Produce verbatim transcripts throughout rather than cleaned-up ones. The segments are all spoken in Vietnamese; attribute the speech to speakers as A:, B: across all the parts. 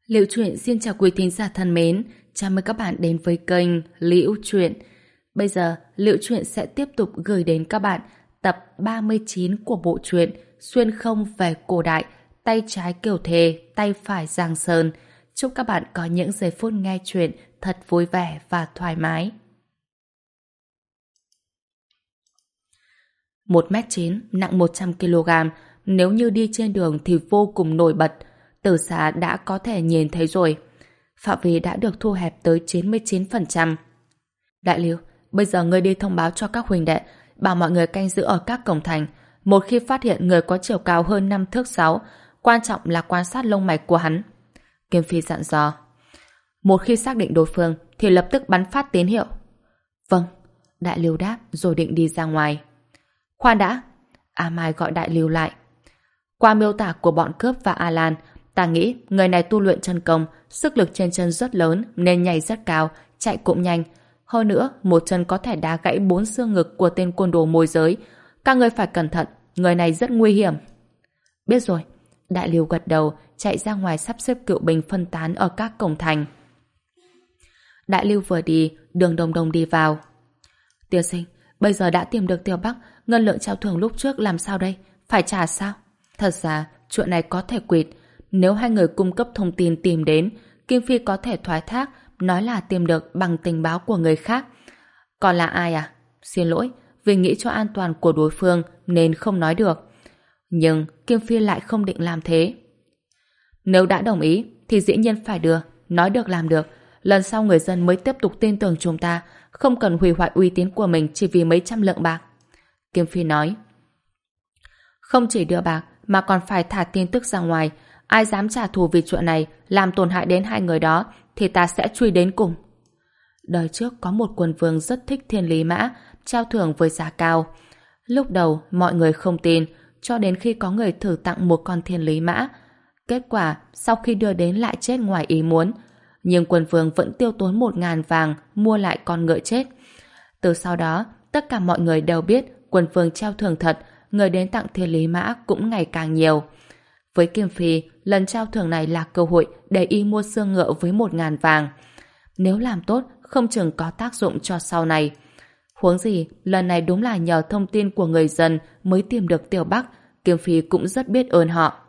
A: Liễu Chuyện xin chào quý thính giả thân mến, chào mừng các bạn đến với kênh Liễu Chuyện. Bây giờ, Liễu Chuyện sẽ tiếp tục gửi đến các bạn tập ba mươi chín của bộ truyện Xuyên không về cổ đại, tay trái Kiều Thề, tay phải Giang Sơn. Chúc các bạn có những giây phút nghe chuyện thật vui vẻ và thoải mái. một mét chín, nặng một trăm ki lô gam, nếu như đi trên đường thì vô cùng nổi bật. Từ xa đã có thể nhìn thấy rồi. Phạm vi đã được thu hẹp tới chín mươi chín phần trăm. Đại Lưu, bây giờ ngươi đi thông báo cho các huynh đệ, bảo mọi người canh giữ ở các cổng thành. Một khi phát hiện người có chiều cao hơn năm thước sáu, quan trọng là quan sát lông mạch của hắn. Kim Phi dặn dò. Một khi xác định đối phương thì lập tức bắn phát tín hiệu. Vâng, Đại Lưu đáp rồi định đi ra ngoài. Khoan đã, A Mai gọi Đại Lưu lại. Qua miêu tả của bọn cướp và A Lan, ta nghĩ người này tu luyện chân công, sức lực trên chân rất lớn nên nhảy rất cao, chạy cũng nhanh. Hơn nữa, một chân có thể đá gãy bốn xương ngực của tên côn đồ môi giới. Các người phải cẩn thận, người này rất nguy hiểm. Biết rồi. Đại Lưu gật đầu, chạy ra ngoài sắp xếp cựu binh phân tán ở các cổng thành. Đại Lưu vừa đi, Đường Đông Đông đi vào. Tiên sinh, bây giờ đã tìm được Tiêu Bắc, ngân lượng trao thưởng lúc trước làm sao đây? Phải trả sao? Thật ra, chuyện này có thể quỵt. Nếu hai người cung cấp thông tin tìm đến, Kim Phi có thể thoái thác, nói là tìm được bằng tình báo của người khác. Còn là ai à? Xin lỗi, vì nghĩ cho an toàn của đối phương nên không nói được. Nhưng Kim Phi lại không định làm thế. Nếu đã đồng ý, thì dĩ nhiên phải đưa, nói được làm được. Lần sau người dân mới tiếp tục tin tưởng chúng ta, không cần hủy hoại uy tín của mình chỉ vì mấy trăm lượng bạc. Kim Phi nói. Không chỉ đưa bạc, mà còn phải thả tin tức ra ngoài. Ai dám trả thù vì chuyện này, làm tổn hại đến hai người đó, thì ta sẽ truy đến cùng. Đời trước có một quân vương rất thích thiên lý mã, trao thưởng với giá cao. Lúc đầu, mọi người không tin, cho đến khi có người thử tặng một con thiên lý mã. Kết quả, sau khi đưa đến lại chết ngoài ý muốn. Nhưng quân vương vẫn tiêu tốn một ngàn vàng mua lại con ngựa chết. Từ sau đó, tất cả mọi người đều biết quân vương trao thưởng thật, người đến tặng thiên lý mã cũng ngày càng nhiều. Với Kim Phi, lần trao thưởng này là cơ hội để y mua xương ngựa với một ngàn vàng. Nếu làm tốt, không chừng có tác dụng cho sau này. Huống gì, lần này đúng là nhờ thông tin của người dân mới tìm được Tiêu Bắc, Kim Phi cũng rất biết ơn họ.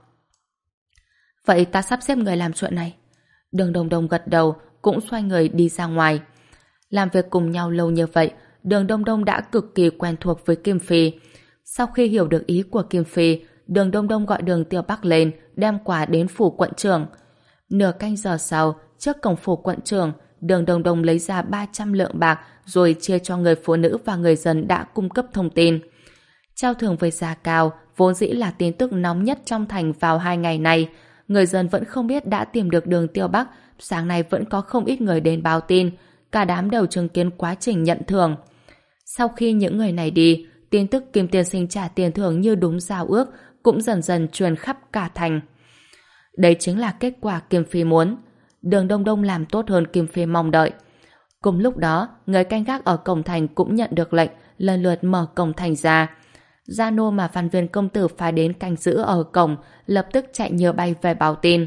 A: Vậy ta sắp xếp người làm chuyện này. Đường Đông Đông gật đầu, cũng xoay người đi ra ngoài. Làm việc cùng nhau lâu như vậy, Đường Đông Đông đã cực kỳ quen thuộc với Kim Phi. Sau khi hiểu được ý của Kim Phi, Đường Đông Đông gọi Đường Tiêu Bắc lên, đem quà đến phủ quận trưởng. Nửa canh giờ sau, trước cổng phủ quận trưởng, Đường Đông Đông lấy ra ba trăm lượng bạc rồi chia cho người phụ nữ và người dân đã cung cấp thông tin. Trao thưởng với giá cao, vốn dĩ là tin tức nóng nhất trong thành vào hai ngày này. Người dân vẫn không biết đã tìm được Đường Tiêu Bắc, sáng nay vẫn có không ít người đến báo tin, cả đám đều chứng kiến quá trình nhận thưởng. Sau khi những người này đi, tin tức Kim tiên sinh trả tiền thưởng như đúng giao ước cũng dần dần truyền khắp cả thành. Đây chính là kết quả Kim Phi muốn. Đường Đông Đông làm tốt hơn Kim Phi mong đợi. Cùng lúc đó, người canh gác ở cổng thành cũng nhận được lệnh lần lượt mở cổng thành ra. Gia nô mà Văn Viên công tử phải đến canh giữ ở cổng lập tức chạy nhờ bay về báo tin.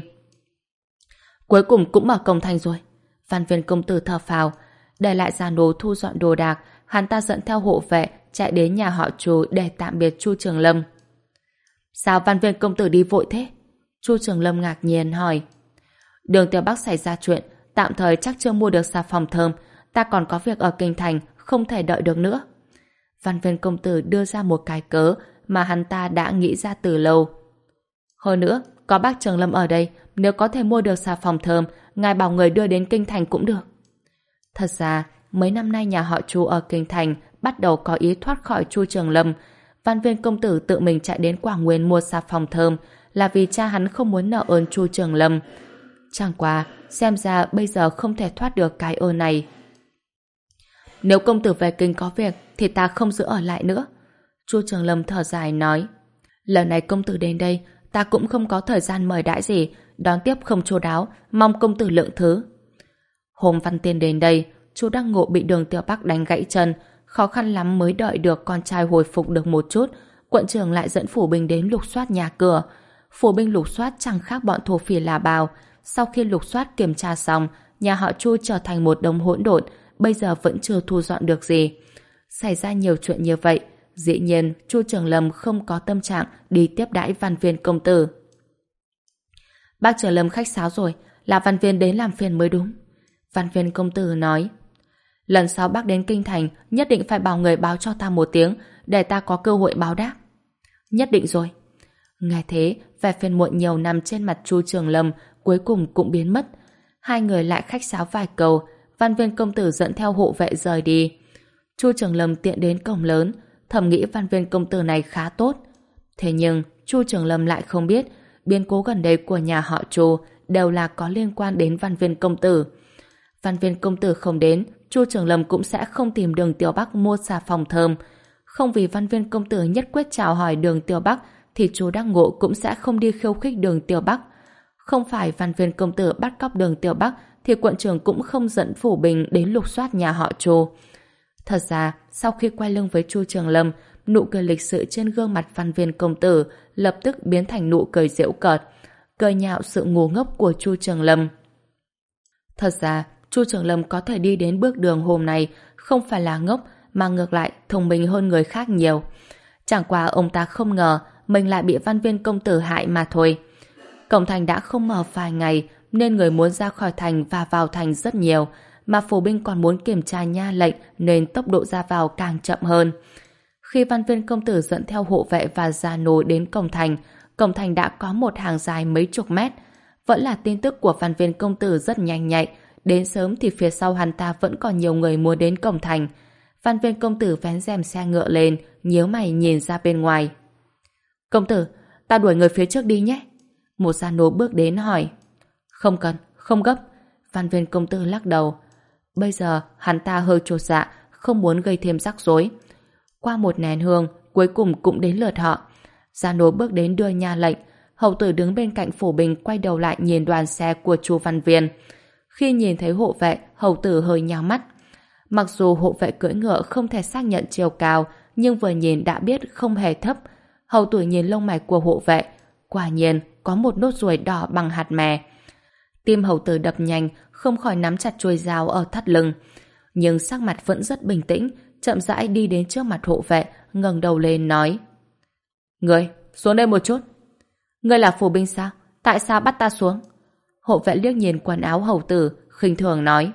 A: Cuối cùng cũng mở cổng thành rồi. Văn Viên công tử thở phào, để lại gia nô thu dọn đồ đạc, hắn ta dẫn theo hộ vệ chạy đến nhà họ Chu để tạm biệt Chu Trường Lâm. Sao Văn Viên công tử đi vội thế? Chu Trường Lâm ngạc nhiên hỏi. Đường Tiêu Bắc xảy ra chuyện, tạm thời chắc chưa mua được xà phòng thơm, ta còn có việc ở kinh thành, không thể đợi được nữa. Văn Viên công tử đưa ra một cái cớ mà hắn ta đã nghĩ ra từ lâu. Hơn nữa, có bác Trường Lâm ở đây, nếu có thể mua được xà phòng thơm, ngài bảo người đưa đến kinh thành cũng được. Thật ra, mấy năm nay nhà họ Chu ở kinh thành bắt đầu có ý thoát khỏi Chu Trường Lâm. Văn Viên công tử tự mình chạy đến Quảng Nguyên mua xà phòng thơm là vì cha hắn không muốn nợ ơn Chu Trường Lâm. Chẳng qua, xem ra bây giờ không thể thoát được cái ơn này. Nếu công tử về kinh có việc thì ta không giữ ở lại nữa. Chu Trường Lâm thở dài nói. Lần này công tử đến đây, ta cũng không có thời gian mời đãi gì, đón tiếp không chu đáo, mong công tử lượng thứ. Hôm Văn Tiên đến đây, Chu Đăng Ngộ bị Đường Tiêu Bắc đánh gãy chân, khó khăn lắm mới đợi được con trai hồi phục được một chút. Quận trưởng lại dẫn phủ binh đến lục soát nhà cửa. Phủ binh lục soát chẳng khác bọn thổ phỉ là bào, sau khi lục soát kiểm tra xong, nhà họ Chu trở thành một đống hỗn độn, bây giờ vẫn chưa thu dọn được gì. Xảy ra nhiều chuyện như vậy, dĩ nhiên Chu Trường Lâm không có tâm trạng đi tiếp đãi Văn Viên công tử. Bác Trường Lâm khách sáo rồi, là Văn Viên đến làm phiền mới đúng. Văn Viên công tử nói, lần sau bác đến kinh thành nhất định phải bảo người báo cho ta một tiếng để ta có cơ hội báo đáp. Nhất định rồi. Nghe thế, vẻ phiền muộn nhiều năm trên mặt Chu Trường Lâm cuối cùng cũng biến mất. Hai người lại khách sáo vài câu, Văn Viên công tử dẫn theo hộ vệ rời đi. Chu Trường Lâm tiện đến cổng lớn, thầm nghĩ Văn Viên công tử này khá tốt. Thế nhưng, Chu Trường Lâm lại không biết biến cố gần đây của nhà họ Chu đều là có liên quan đến Văn Viên công tử. Văn Viên công tử không đến, Chu Trường Lâm cũng sẽ không tìm Đường Tiểu Bắc mua xà phòng thơm. Không vì Văn Viên công tử nhất quyết chào hỏi Đường Tiểu Bắc thì Chu Đắc Ngộ cũng sẽ không đi khiêu khích Đường Tiểu Bắc. Không phải Văn Viên công tử bắt cóc Đường Tiểu Bắc thì quận trưởng cũng không dẫn Phủ Bình đến lục soát nhà họ Chu. Thật ra, sau khi quay lưng với Chu Trường Lâm, nụ cười lịch sự trên gương mặt Văn Viên công tử lập tức biến thành nụ cười giễu cợt, cười nhạo sự ngu ngốc của Chu Trường Lâm. Thật ra, Chu Trường Lâm có thể đi đến bước đường hôm nay không phải là ngốc mà ngược lại thông minh hơn người khác nhiều. Chẳng qua ông ta không ngờ mình lại bị Văn Viên công tử hại mà thôi. Cổng thành đã không mở vài ngày nên người muốn ra khỏi thành và vào thành rất nhiều, mà phủ binh còn muốn kiểm tra nha lệnh nên tốc độ ra vào càng chậm hơn. Khi Văn Viên công tử dẫn theo hộ vệ và gia nô đến cổng thành, cổng thành đã có một hàng dài mấy chục mét. Vẫn là tin tức của Văn Viên công tử rất nhanh nhạy, đến sớm thì phía sau hắn ta vẫn còn nhiều người muốn đến cổng thành. Văn Viên công tử vén rèm xe ngựa lên, nhíu mày nhìn ra bên ngoài. Công tử, ta đuổi người phía trước đi nhé. Một gia nô bước đến hỏi. Không cần, không gấp. Văn Viên công tử lắc đầu. Bây giờ hắn ta hơi chột dạ, không muốn gây thêm rắc rối. Qua một nén hương, cuối cùng cũng đến lượt họ. Gia nô bước đến đưa nha lệnh. Hầu tử đứng bên cạnh Phủ Bình quay đầu lại nhìn đoàn xe của Chu Văn Viên. Khi nhìn thấy hộ vệ, hầu tử hơi nhào mắt. Mặc dù hộ vệ cưỡi ngựa không thể xác nhận chiều cao, nhưng vừa nhìn đã biết không hề thấp. Hầu tử nhìn lông mày của hộ vệ, quả nhiên có một nốt ruồi đỏ bằng hạt mè. Tim hầu tử đập nhanh, không khỏi nắm chặt chuôi dao ở thắt lưng. Nhưng sắc mặt vẫn rất bình tĩnh, chậm rãi đi đến trước mặt hộ vệ, ngẩng đầu lên nói: Ngươi, xuống đây một chút. Ngươi là phủ binh sao? Tại sao bắt ta xuống? Hộ vệ liếc nhìn quần áo hầu tử, khinh thường nói: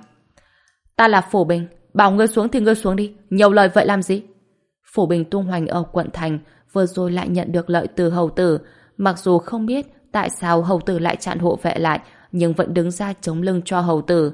A: Ta là phủ binh, bảo ngươi xuống thì ngươi xuống đi, nhiều lời vậy làm gì? Phủ binh tung hoành ở quận thành, vừa rồi lại nhận được lợi từ hầu tử, mặc dù không biết tại sao hầu tử lại chặn hộ vệ lại, nhưng vẫn đứng ra chống lưng cho hầu tử.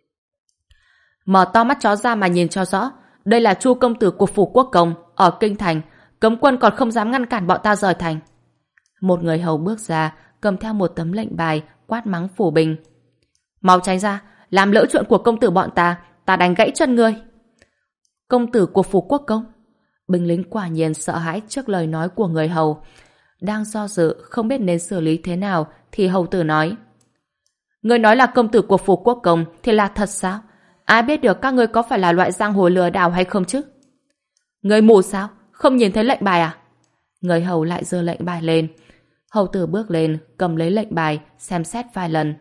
A: Mở to mắt chó ra mà nhìn cho rõ, đây là Chu công tử của phủ quốc công ở kinh thành, cấm quân còn không dám ngăn cản bọn ta rời thành. Một người hầu bước ra, cầm theo một tấm lệnh bài, quát mắng phủ binh: Mau tránh ra, làm lỡ chuyện của công tử bọn ta, ta đánh gãy chân ngươi. Công tử của phủ quốc công? Binh lính quả nhiên sợ hãi trước lời nói của người hầu. Đang do dự không biết nên xử lý thế nào thì hầu tử nói: Ngươi nói là công tử của phủ quốc công thì là thật sao? Ai biết được các ngươi có phải là loại giang hồ lừa đảo hay không chứ? Ngươi mù sao? Không nhìn thấy lệnh bài à? Người hầu lại giơ lệnh bài lên. Hầu tử bước lên, cầm lấy lệnh bài, xem xét vài lần.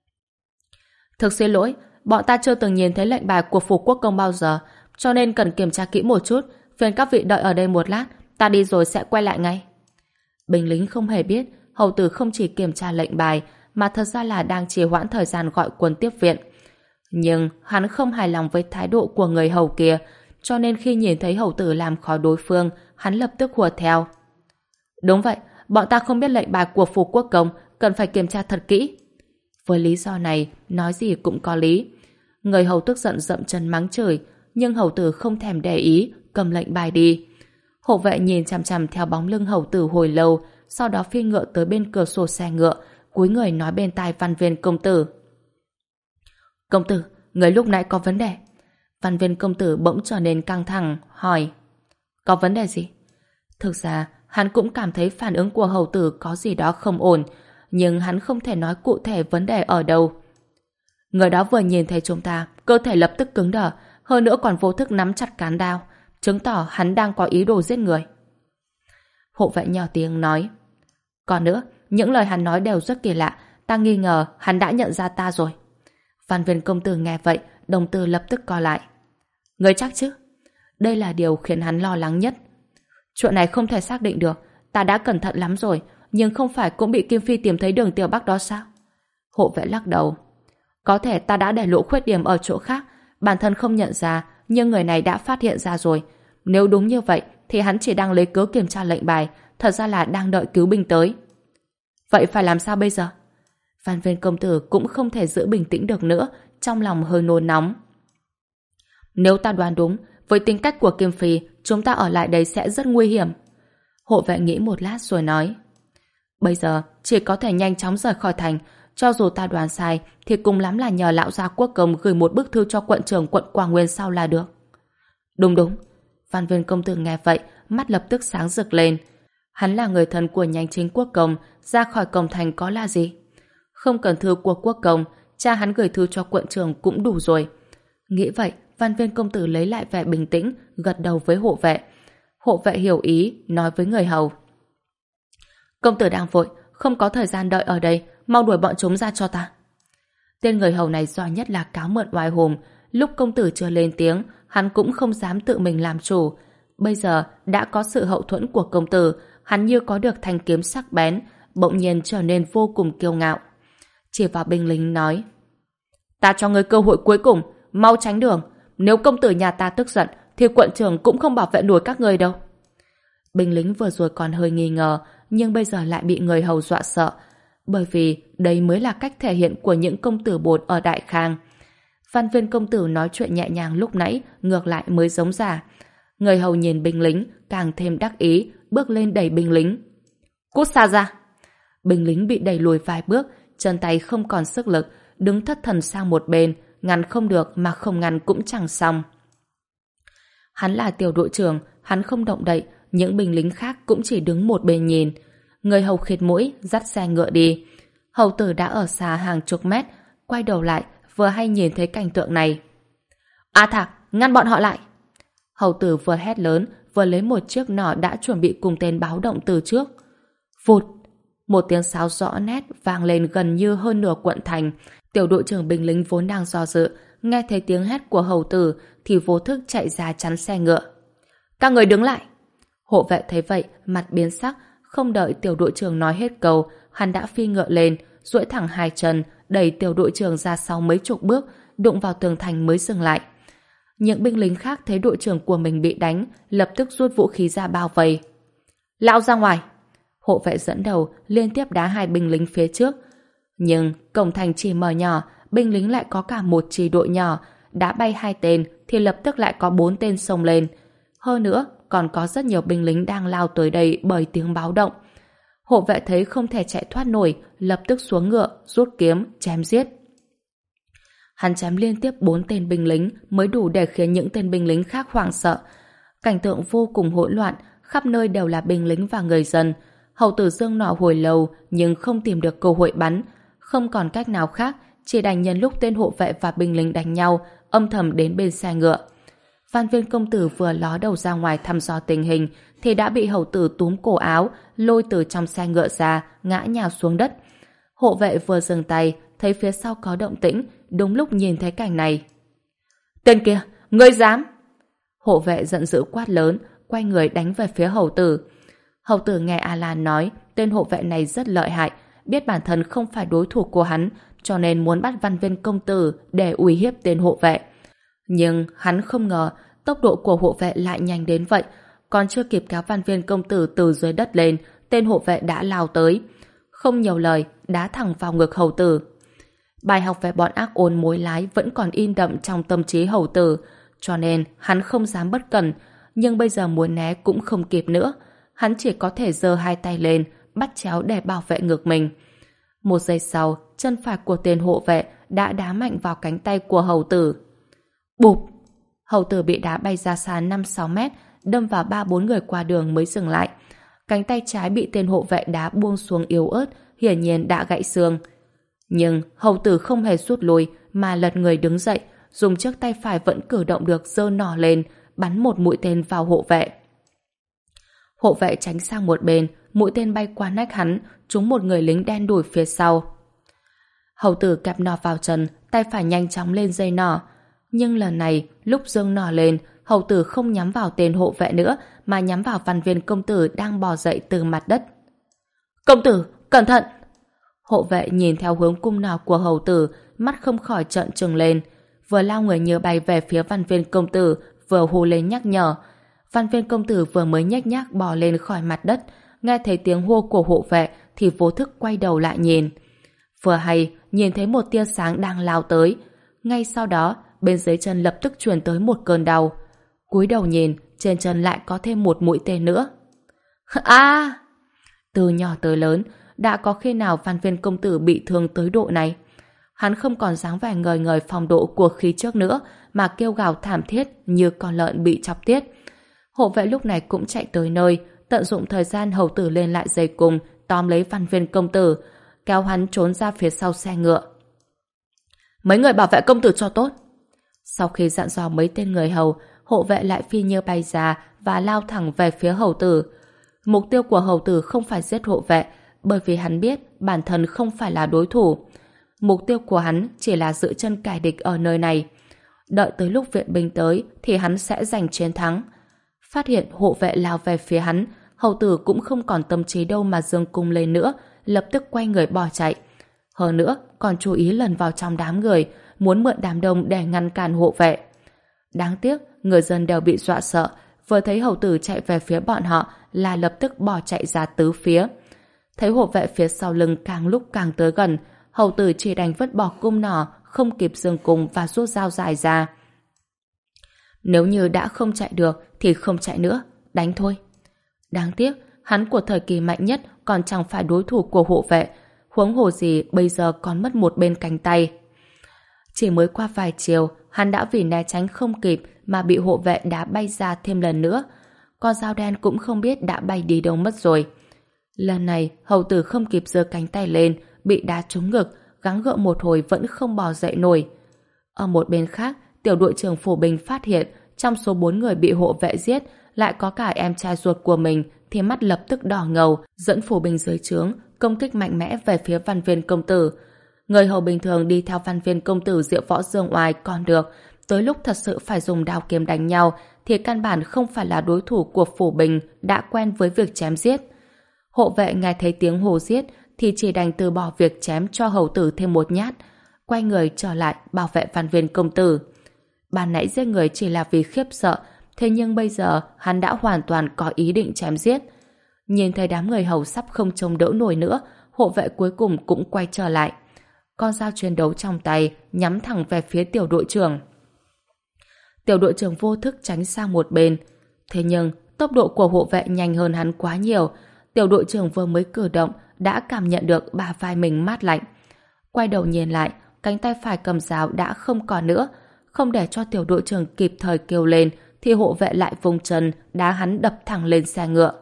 A: Thực xin lỗi, bọn ta chưa từng nhìn thấy lệnh bài của phủ quốc công bao giờ, cho nên cần kiểm tra kỹ một chút. Phiền các vị đợi ở đây một lát, ta đi rồi sẽ quay lại ngay. Binh lính không hề biết hầu tử không chỉ kiểm tra lệnh bài mà thật ra là đang trì hoãn thời gian gọi quân tiếp viện. Nhưng hắn không hài lòng với thái độ của người hầu kia, cho nên khi nhìn thấy hầu tử làm khó đối phương, hắn lập tức hùa theo. Đúng vậy, bọn ta không biết lệnh bài của phủ quốc công, cần phải kiểm tra thật kỹ. Với lý do này, nói gì cũng có lý. Người hầu tức giận dậm chân mắng chửi, nhưng hầu tử không thèm để ý, cầm lệnh bài đi. Hộ vệ nhìn chằm chằm theo bóng lưng hầu tử hồi lâu, sau đó phi ngựa tới bên cửa sổ xe ngựa, cúi người nói bên tai Văn Viên công tử: Công tử, người lúc nãy có vấn đề. Văn Viên công tử bỗng trở nên căng thẳng, hỏi: Có vấn đề gì? Thực ra, hắn cũng cảm thấy phản ứng của hầu tử có gì đó không ổn, nhưng hắn không thể nói cụ thể vấn đề ở đâu. Người đó vừa nhìn thấy chúng ta, cơ thể lập tức cứng đờ, hơn nữa còn vô thức nắm chặt cán đao, chứng tỏ hắn đang có ý đồ giết người. Hộ vệ nhỏ tiếng nói: Còn nữa, những lời hắn nói đều rất kỳ lạ, ta nghi ngờ hắn đã nhận ra ta rồi. Văn viên công tử nghe vậy, đồng tử lập tức co lại. Ngươi chắc chứ? Đây là điều khiến hắn lo lắng nhất. Chuyện này không thể xác định được, ta đã cẩn thận lắm rồi, nhưng không phải cũng bị Kim Phi tìm thấy Đường Tiểu Bắc đó sao? Hộ vệ lắc đầu. Có thể ta đã để lộ khuyết điểm ở chỗ khác, bản thân không nhận ra, nhưng người này đã phát hiện ra rồi. Nếu đúng như vậy, thì hắn chỉ đang lấy cớ kiểm tra lệnh bài, thật ra là đang đợi cứu binh tới. Vậy phải làm sao bây giờ? Văn viên công tử cũng không thể giữ bình tĩnh được nữa, trong lòng hơi nôn nóng. Nếu ta đoán đúng, với tính cách của Kim Phi, chúng ta ở lại đây sẽ rất nguy hiểm. Hộ vệ nghĩ một lát rồi nói. Bây giờ, chỉ có thể nhanh chóng rời khỏi thành, cho dù ta đoán sai, thì cùng lắm là nhờ lão gia Quốc Công gửi một bức thư cho quận trưởng quận Quảng Nguyên sau là được. Đúng đúng. Văn viên công tử nghe vậy, mắt lập tức sáng rực lên. Hắn là người thân của nhánh chính Quốc Công, ra khỏi cổng thành có là gì? Không cần thư của Quốc Công, cha hắn gửi thư cho quận trưởng cũng đủ rồi. Nghĩ vậy, văn viên công tử lấy lại vẻ bình tĩnh, gật đầu với hộ vệ. Hộ vệ hiểu ý, nói với người hầu. Công tử đang vội, không có thời gian đợi ở đây, mau đuổi bọn chúng ra cho ta. Tên người hầu này giỏi nhất là cáo mượn oai hùng. Lúc công tử chưa lên tiếng, hắn cũng không dám tự mình làm chủ. Bây giờ, đã có sự hậu thuẫn của công tử, hắn như có được thanh kiếm sắc bén, bỗng nhiên trở nên vô cùng kiêu ngạo. Chỉ vào binh lính nói. Ta cho ngươi cơ hội cuối cùng, mau tránh đường. Nếu công tử nhà ta tức giận, thì quận trưởng cũng không bảo vệ nổi các ngươi đâu. Binh lính vừa rồi còn hơi nghi ngờ, nhưng bây giờ lại bị người hầu dọa sợ. Bởi vì đây mới là cách thể hiện của những công tử bột ở Đại Khang. Văn viên công tử nói chuyện nhẹ nhàng lúc nãy, ngược lại mới giống giả. Người hầu nhìn binh lính, càng thêm đắc ý, bước lên đẩy binh lính. Cút xa ra! Binh lính bị đẩy lùi vài bước, chân tay không còn sức lực, đứng thất thần sang một bên, ngăn không được mà không ngăn cũng chẳng xong. Hắn là tiểu đội trưởng, hắn không động đậy, những binh lính khác cũng chỉ đứng một bên nhìn. Người hầu khịt mũi, dắt xe ngựa đi. Hầu tử đã ở xa hàng chục mét, quay đầu lại, vừa hay nhìn thấy cảnh tượng này. A Thạc, ngăn bọn họ lại! Hầu tử vừa hét lớn, vừa lấy một chiếc nỏ đã chuẩn bị cùng tên báo động từ trước. Vụt! Một tiếng sáo rõ nét vang lên gần như hơn nửa quận thành. Tiểu đội trưởng binh lính vốn đang do dự, nghe thấy tiếng hét của hầu tử thì vô thức chạy ra chắn xe ngựa. Các người đứng lại! Hộ vệ thấy vậy, mặt biến sắc, không đợi tiểu đội trưởng nói hết câu, hắn đã phi ngựa lên, duỗi thẳng hai chân, đẩy tiểu đội trưởng ra sau mấy chục bước, đụng vào tường thành mới dừng lại. Những binh lính khác thấy đội trưởng của mình bị đánh, lập tức rút vũ khí ra bao vây. Lao ra ngoài! Hộ vệ dẫn đầu liên tiếp đá hai binh lính phía trước. Nhưng cổng thành chỉ mở nhỏ, binh lính lại có cả một chi đội nhỏ, đá bay hai tên thì lập tức lại có bốn tên xông lên. Hơn nữa, còn có rất nhiều binh lính đang lao tới đây bởi tiếng báo động. Hộ vệ thấy không thể chạy thoát nổi, lập tức xuống ngựa, rút kiếm, chém giết. Hắn chém liên tiếp bốn tên binh lính mới đủ để khiến những tên binh lính khác hoảng sợ. Cảnh tượng vô cùng hỗn loạn, khắp nơi đều là binh lính và người dân. Hầu tử giương nỏ hồi lâu nhưng không tìm được cơ hội bắn. Không còn cách nào khác, chỉ đành nhân lúc tên hộ vệ và binh lính đánh nhau, âm thầm đến bên xe ngựa. Văn viên công tử vừa ló đầu ra ngoài thăm dò tình hình thì đã bị hầu tử túm cổ áo, lôi từ trong xe ngựa ra, ngã nhào xuống đất. Hộ vệ vừa dừng tay, thấy phía sau có động tĩnh, đúng lúc nhìn thấy cảnh này. Tên kia, ngươi dám! Hộ vệ giận dữ quát lớn, quay người đánh về phía hầu tử. Hầu tử nghe Alan nói, tên hộ vệ này rất lợi hại, biết bản thân không phải đối thủ của hắn, cho nên muốn bắt văn viên công tử để uy hiếp tên hộ vệ. Nhưng hắn không ngờ tốc độ của hộ vệ lại nhanh đến vậy, còn chưa kịp kéo văn viên công tử từ dưới đất lên, tên hộ vệ đã lao tới. Không nhiều lời, đá thẳng vào ngực hầu tử. Bài học về bọn ác ôn mối lái vẫn còn in đậm trong tâm trí hầu tử, cho nên hắn không dám bất cẩn, nhưng bây giờ muốn né cũng không kịp nữa. Hắn chỉ có thể giơ hai tay lên, bắt chéo để bảo vệ ngực mình. Một giây sau, chân phải của tên hộ vệ đã đá mạnh vào cánh tay của hầu tử. Bụp! Hầu tử bị đá bay ra xa năm sáu mét, đâm vào ba bốn người qua đường mới dừng lại. Cánh tay trái bị tên hộ vệ đá buông xuống yếu ớt, hiển nhiên đã gãy xương. Nhưng hầu tử không hề rút lui mà lật người đứng dậy, dùng chiếc tay phải vẫn cử động được giơ nỏ lên, bắn một mũi tên vào hộ vệ. Hộ vệ tránh sang một bên, mũi tên bay qua nách hắn, trúng một người lính đen đuổi phía sau. Hầu tử kẹp nỏ vào chân, tay phải nhanh chóng lên dây nỏ. Nhưng lần này, lúc dương nỏ lên, hầu tử không nhắm vào tên hộ vệ nữa, mà nhắm vào Văn Viên công tử đang bò dậy từ mặt đất. Công tử, cẩn thận! Hộ vệ nhìn theo hướng cung nỏ của hầu tử, mắt không khỏi trợn trừng lên. Vừa lao người như bay về phía Văn Viên công tử, vừa hô lên nhắc nhở. Văn Viên công tử vừa mới nhếch nhác bò lên khỏi mặt đất, nghe thấy tiếng hô của hộ vệ thì vô thức quay đầu lại nhìn. Vừa hay nhìn thấy một tia sáng đang lao tới. Ngay sau đó, bên dưới chân lập tức truyền tới một cơn đau. Cúi đầu nhìn, trên chân lại có thêm một mũi tên nữa. A! Từ nhỏ tới lớn, đã có khi nào Văn Viên công tử bị thương tới độ này? Hắn không còn dáng vẻ ngời ngời phong độ của khi trước nữa, mà kêu gào thảm thiết như con lợn bị chọc tiết. Hộ vệ lúc này cũng chạy tới nơi, tận dụng thời gian hầu tử lên lại dây cùng, tóm lấy Văn Viên công tử, kéo hắn trốn ra phía sau xe ngựa. Mấy người bảo vệ công tử cho tốt. Sau khi dặn dò mấy tên người hầu, hộ vệ lại phi như bay ra và lao thẳng về phía hầu tử. Mục tiêu của hầu tử không phải giết hộ vệ, bởi vì hắn biết bản thân không phải là đối thủ. Mục tiêu của hắn chỉ là giữ chân kẻ địch ở nơi này. Đợi tới lúc viện binh tới thì hắn sẽ giành chiến thắng. Phát hiện hộ vệ lao về phía hắn, hầu tử cũng không còn tâm trí đâu mà dương cung lên nữa, lập tức quay người bỏ chạy. Hơn nữa, còn chú ý lần vào trong đám người, muốn mượn đám đông để ngăn cản hộ vệ. Đáng tiếc, người dân đều bị dọa sợ, vừa thấy hầu tử chạy về phía bọn họ là lập tức bỏ chạy ra tứ phía. Thấy hộ vệ phía sau lưng càng lúc càng tới gần, hầu tử chỉ đành vứt bỏ cung nỏ, không kịp dừng cung và rút dao dài ra. Nếu như đã không chạy được thì không chạy nữa, đánh thôi. Đáng tiếc, hắn của thời kỳ mạnh nhất còn chẳng phải đối thủ của hộ vệ, huống hồ gì bây giờ còn mất một bên cánh tay. Chỉ mới qua vài chiều, hắn đã vì né tránh không kịp mà bị hộ vệ đá bay ra thêm lần nữa. Con dao đen cũng không biết đã bay đi đâu mất rồi. Lần này, hầu tử không kịp giơ cánh tay lên, bị đá trúng ngực, gắng gượng một hồi vẫn không bò dậy nổi. Ở một bên khác, tiểu đội trưởng Phủ Bình phát hiện trong số bốn người bị hộ vệ giết lại có cả em trai ruột của mình, thì mắt lập tức đỏ ngầu, dẫn Phủ Bình dưới trướng công kích mạnh mẽ về phía Văn Viên công tử. Người hầu bình thường đi theo Văn Viên công tử diệu võ dương oai còn được, tới lúc thật sự phải dùng đao kiếm đánh nhau thì căn bản không phải là đối thủ của Phủ Bình đã quen với việc chém giết. Hộ vệ nghe thấy tiếng hô giết thì chỉ đành từ bỏ việc chém cho hầu tử thêm một nhát, quay người trở lại bảo vệ Văn Viên công tử. Ban nãy giết người chỉ là vì khiếp sợ, thế nhưng bây giờ hắn đã hoàn toàn có ý định chém giết. Nhìn thấy đám người hầu sắp không chống đỡ nổi nữa, hộ vệ cuối cùng cũng quay trở lại. Con dao chiến đấu trong tay nhắm thẳng về phía tiểu đội trưởng. Tiểu đội trưởng vô thức tránh sang một bên. Thế nhưng tốc độ của hộ vệ nhanh hơn hắn quá nhiều. Tiểu đội trưởng vừa mới cử động đã cảm nhận được bả vai mình mát lạnh. Quay đầu nhìn lại, cánh tay phải cầm dao đã không còn nữa. Không để cho tiểu đội trưởng kịp thời kêu lên thì hộ vệ lại vùng chân đá hắn đập thẳng lên xe ngựa.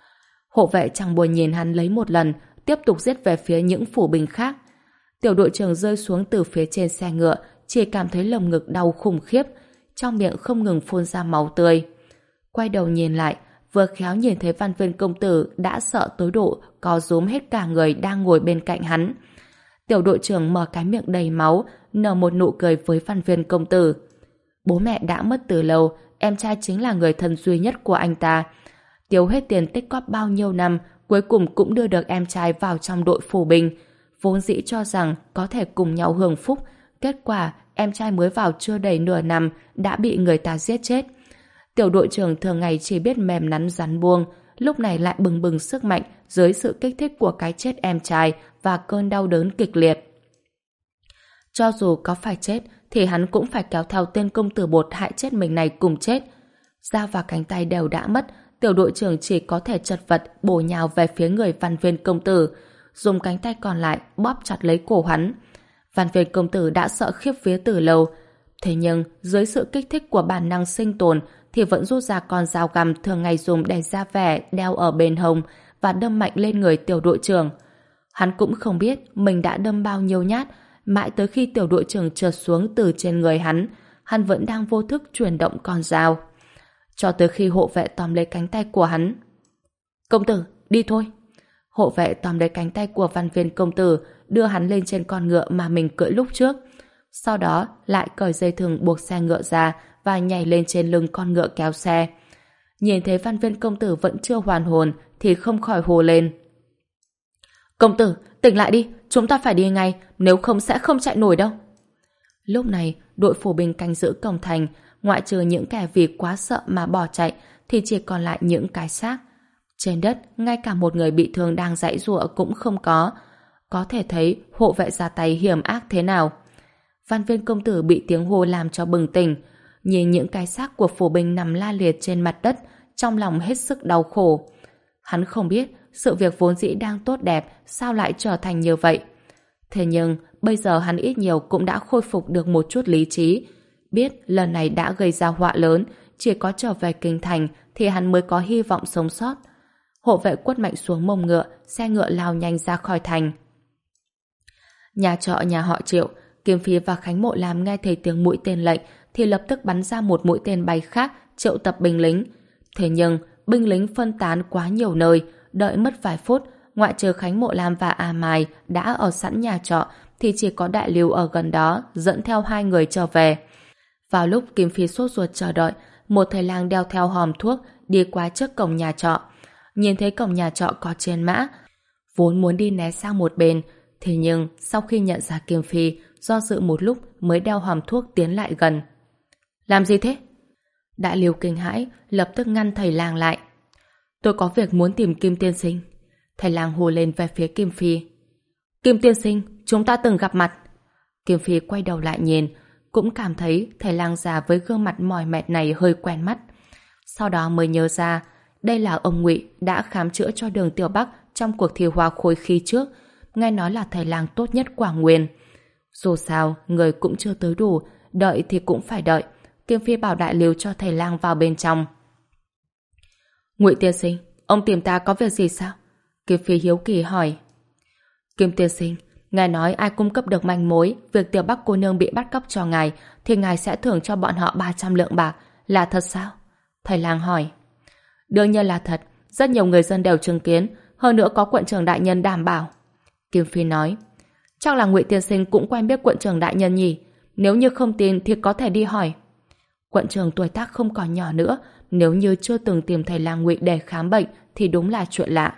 A: Hộ vệ chẳng buồn nhìn hắn lấy một lần, tiếp tục giết về phía những phủ binh khác. Tiểu đội trưởng rơi xuống từ phía trên xe ngựa, chỉ cảm thấy lồng ngực đau khủng khiếp, trong miệng không ngừng phun ra máu tươi. Quay đầu nhìn lại, vừa khéo nhìn thấy Văn Viên công tử đã sợ tới độ có rúm hết cả người đang ngồi bên cạnh hắn. Tiểu đội trưởng mở cái miệng đầy máu, nở một nụ cười với Văn Viên công tử. Bố mẹ đã mất từ lâu, em trai chính là người thân duy nhất của anh ta. Tiêu hết tiền tích cóp bao nhiêu năm, cuối cùng cũng đưa được em trai vào trong đội phủ binh. Vốn dĩ cho rằng có thể cùng nhau hưởng phúc, kết quả em trai mới vào chưa đầy nửa năm đã bị người ta giết chết. Tiểu đội trưởng thường ngày chỉ biết mềm nắn rắn buông, lúc này lại bừng bừng sức mạnh dưới sự kích thích của cái chết em trai và cơn đau đớn kịch liệt. Cho dù có phải chết thì hắn cũng phải kéo theo tên công tử bột hại chết mình này cùng chết. Da và cánh tay đều đã mất, tiểu đội trưởng chỉ có thể chật vật bổ nhào về phía người Văn Viên công tử, dùng cánh tay còn lại bóp chặt lấy cổ hắn. Văn Viên công tử đã sợ khiếp vía từ lâu, thế nhưng dưới sự kích thích của bản năng sinh tồn thì vẫn rút ra con dao găm thường ngày dùng để ra vẻ đeo ở bên hông và đâm mạnh lên người tiểu đội trưởng. Hắn cũng không biết mình đã đâm bao nhiêu nhát, mãi tới khi tiểu đội trưởng trượt xuống từ trên người hắn, hắn vẫn đang vô thức chuyển động con dao. Cho tới khi hộ vệ tóm lấy cánh tay của hắn. Công tử, đi thôi. Hộ vệ tóm lấy cánh tay của Văn Viên công tử, đưa hắn lên trên con ngựa mà mình cưỡi lúc trước. Sau đó lại cởi dây thừng buộc xe ngựa ra và nhảy lên trên lưng con ngựa kéo xe. Nhìn thấy Văn Viên công tử vẫn chưa hoàn hồn thì không khỏi hô lên. Công tử, tỉnh lại đi, chúng ta phải đi ngay, nếu không sẽ không chạy nổi đâu. Lúc này, đội phủ binh canh giữ cổng thành, ngoại trừ những kẻ vì quá sợ mà bỏ chạy, thì chỉ còn lại những cái xác. Trên đất, ngay cả một người bị thương đang giãy giụa cũng không có. Có thể thấy hộ vệ ra tay hiểm ác thế nào. Văn Viên công tử bị tiếng hô làm cho bừng tỉnh, nhìn những cái xác của phủ binh nằm la liệt trên mặt đất, trong lòng hết sức đau khổ. Hắn không biết sự việc vốn dĩ đang tốt đẹp sao lại trở thành như vậy. Thế nhưng bây giờ hắn ít nhiều cũng đã khôi phục được một chút lý trí, biết lần này đã gây ra họa lớn, chỉ có trở về kinh thành thì hắn mới có hy vọng sống sót. Hộ vệ quất mạnh xuống mông ngựa, xe ngựa lao nhanh ra khỏi thành. Nhà trọ nhà họ Triệu, Kim Phi và Khánh Mộ Lam nghe thấy tiếng mũi tên lệnh thì lập tức bắn ra một mũi tên bay khác triệu tập binh lính. Thế nhưng binh lính phân tán quá nhiều nơi, đợi mất vài phút, ngoại trừ Khánh Mộ Lam và A Mai đã ở sẵn nhà trọ thì chỉ có Đại Lưu ở gần đó dẫn theo hai người trở về. Vào lúc Kim Phi sốt ruột chờ đợi, một thầy lang đeo theo hòm thuốc đi qua trước cổng nhà trọ. Nhìn thấy cổng nhà trọ có chiến mã, vốn muốn đi né sang một bên, thế nhưng sau khi nhận ra Kim Phi, do dự một lúc mới đeo hòm thuốc tiến lại gần. Làm gì thế? Đại Lưu kinh hãi, lập tức ngăn thầy lang lại. Tôi có việc muốn tìm Kim tiên sinh. Thầy lang hô lên về phía Kim Phi. Kim tiên sinh, chúng ta từng gặp mặt. Kim Phi quay đầu lại nhìn, cũng cảm thấy thầy lang già với gương mặt mỏi mệt này hơi quen mắt. Sau đó mới nhớ ra, đây là ông Ngụy đã khám chữa cho Đường Tiểu Bắc trong cuộc thi hoa khôi khi trước, nghe nói là thầy lang tốt nhất Quảng Nguyên. Dù sao, người cũng chưa tới đủ, đợi thì cũng phải đợi. Kim Phi bảo Đại Lưu cho thầy lang vào bên trong. Ngụy tiên sinh, ông tìm ta có việc gì sao? Kim Phi hiếu kỳ hỏi. Kim tiên sinh, ngài nói ai cung cấp được manh mối việc Tiểu Bắc cô nương bị bắt cóc cho ngài thì ngài sẽ thưởng cho bọn họ ba trăm lượng bạc, là thật sao? Thầy lang hỏi. Đương nhiên là thật, rất nhiều người dân đều chứng kiến, hơn nữa có quận trưởng đại nhân đảm bảo. Kim Phi nói. Chắc là Ngụy tiên sinh cũng quen biết quận trưởng đại nhân nhỉ? Nếu như không tin thì có thể đi hỏi. Quận trưởng tuổi tác không còn nhỏ nữa, nếu như chưa từng tìm thầy lang Ngụy để khám bệnh thì đúng là chuyện lạ.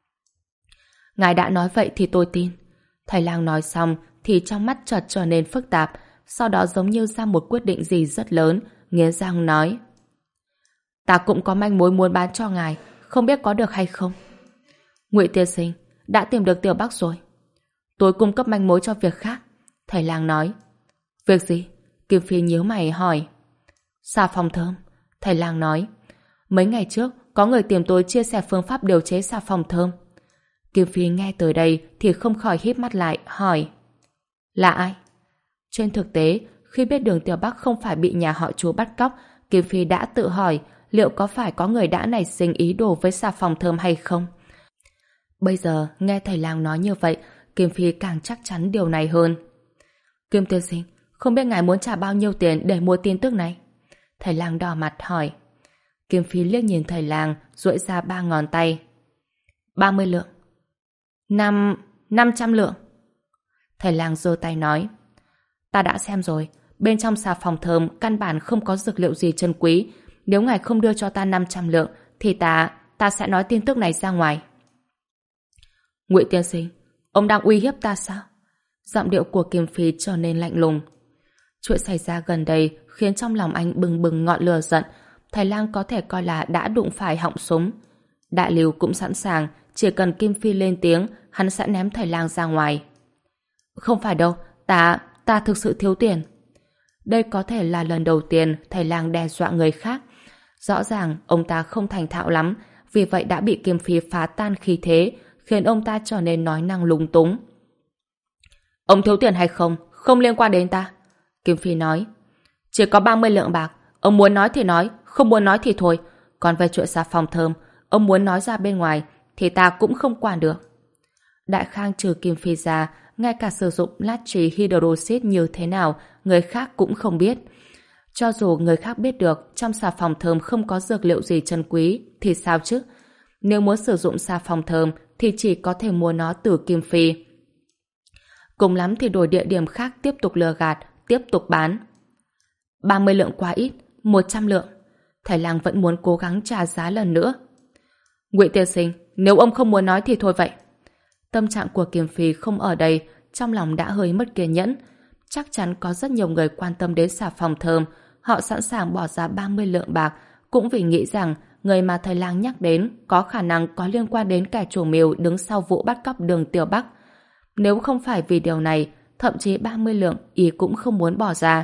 A: Ngài đã nói vậy thì tôi tin. Thầy lang nói xong thì trong mắt chợt trở nên phức tạp, sau đó giống như ra một quyết định gì rất lớn, nghiến răng nói. Ta cũng có manh mối muốn bán cho ngài, không biết có được hay không? Ngụy tiên sinh, đã tìm được Tiểu Bắc rồi. Tôi cung cấp manh mối cho việc khác. Thầy lang nói. Việc gì? Kim Phi nhíu mày hỏi. Xà phòng thơm. Thầy lang nói. Mấy ngày trước, có người tìm tôi chia sẻ phương pháp điều chế xà phòng thơm. Kim Phi nghe tới đây thì không khỏi híp mắt lại, hỏi. Là ai? Trên thực tế, khi biết Đường Tiểu Bắc không phải bị nhà họ Chu bắt cóc, Kim Phi đã tự hỏi liệu có phải có người đã nảy sinh ý đồ với xà phòng thơm hay không. Bây giờ, nghe thầy lang nói như vậy, Kim Phi càng chắc chắn điều này hơn. Kim tiên sinh, không biết ngài muốn trả bao nhiêu tiền để mua tin tức này? Thầy lang đỏ mặt hỏi. Kim Phi liếc nhìn thầy lang, duỗi ra ba ngón tay. Ba mươi lượng. Năm... năm trăm lượng. Thầy lang giơ tay nói. Ta đã xem rồi, bên trong xà phòng thơm căn bản không có dược liệu gì chân quý. Nếu ngài không đưa cho ta năm trăm lượng, thì ta... ta sẽ nói tin tức này ra ngoài. Ngụy tiên sinh, ông đang uy hiếp ta sao? Giọng điệu của Kim Phi trở nên lạnh lùng. Chuyện xảy ra gần đây khiến trong lòng anh bừng bừng ngọn lửa giận. Thầy lang có thể coi là đã đụng phải họng súng. Đại Lưu cũng sẵn sàng, chỉ cần Kim Phi lên tiếng, hắn sẽ ném thầy lang ra ngoài. Không phải đâu, ta, ta thực sự thiếu tiền. Đây có thể là lần đầu tiên thầy lang đe dọa người khác. Rõ ràng ông ta không thành thạo lắm, vì vậy đã bị Kim Phi phá tan khí thế, khiến ông ta trở nên nói năng lúng túng. Ông thiếu tiền hay không, không liên quan đến ta. Kim Phi nói. Chỉ có ba mươi lượng bạc, ông muốn nói thì nói, không muốn nói thì thôi. Còn về chuyện xà phòng thơm, ông muốn nói ra bên ngoài thì ta cũng không quản được. Đại Khang trừ Kim Phi ra, ngay cả sử dụng natri hydroxit như thế nào, người khác cũng không biết. Cho dù người khác biết được trong xà phòng thơm không có dược liệu gì chân quý, thì sao chứ? Nếu muốn sử dụng xà phòng thơm thì chỉ có thể mua nó từ Kim Phi. Cùng lắm thì đổi địa điểm khác tiếp tục lừa gạt, tiếp tục bán. ba mươi lượng quá ít, một trăm lượng. Thầy lang vẫn muốn cố gắng trả giá lần nữa. Ngụy tiên sinh, nếu ông không muốn nói thì thôi vậy. Tâm trạng của Kiều Phi không ở đây, trong lòng đã hơi mất kiên nhẫn. Chắc chắn có rất nhiều người quan tâm đến xà phòng thơm, họ sẵn sàng bỏ ra ba mươi lượng bạc, cũng vì nghĩ rằng người mà thầy lang nhắc đến có khả năng có liên quan đến kẻ chủ mưu đứng sau vụ bắt cóc Đường Tiểu Bắc. Nếu không phải vì điều này, thậm chí ba mươi lượng y cũng không muốn bỏ ra.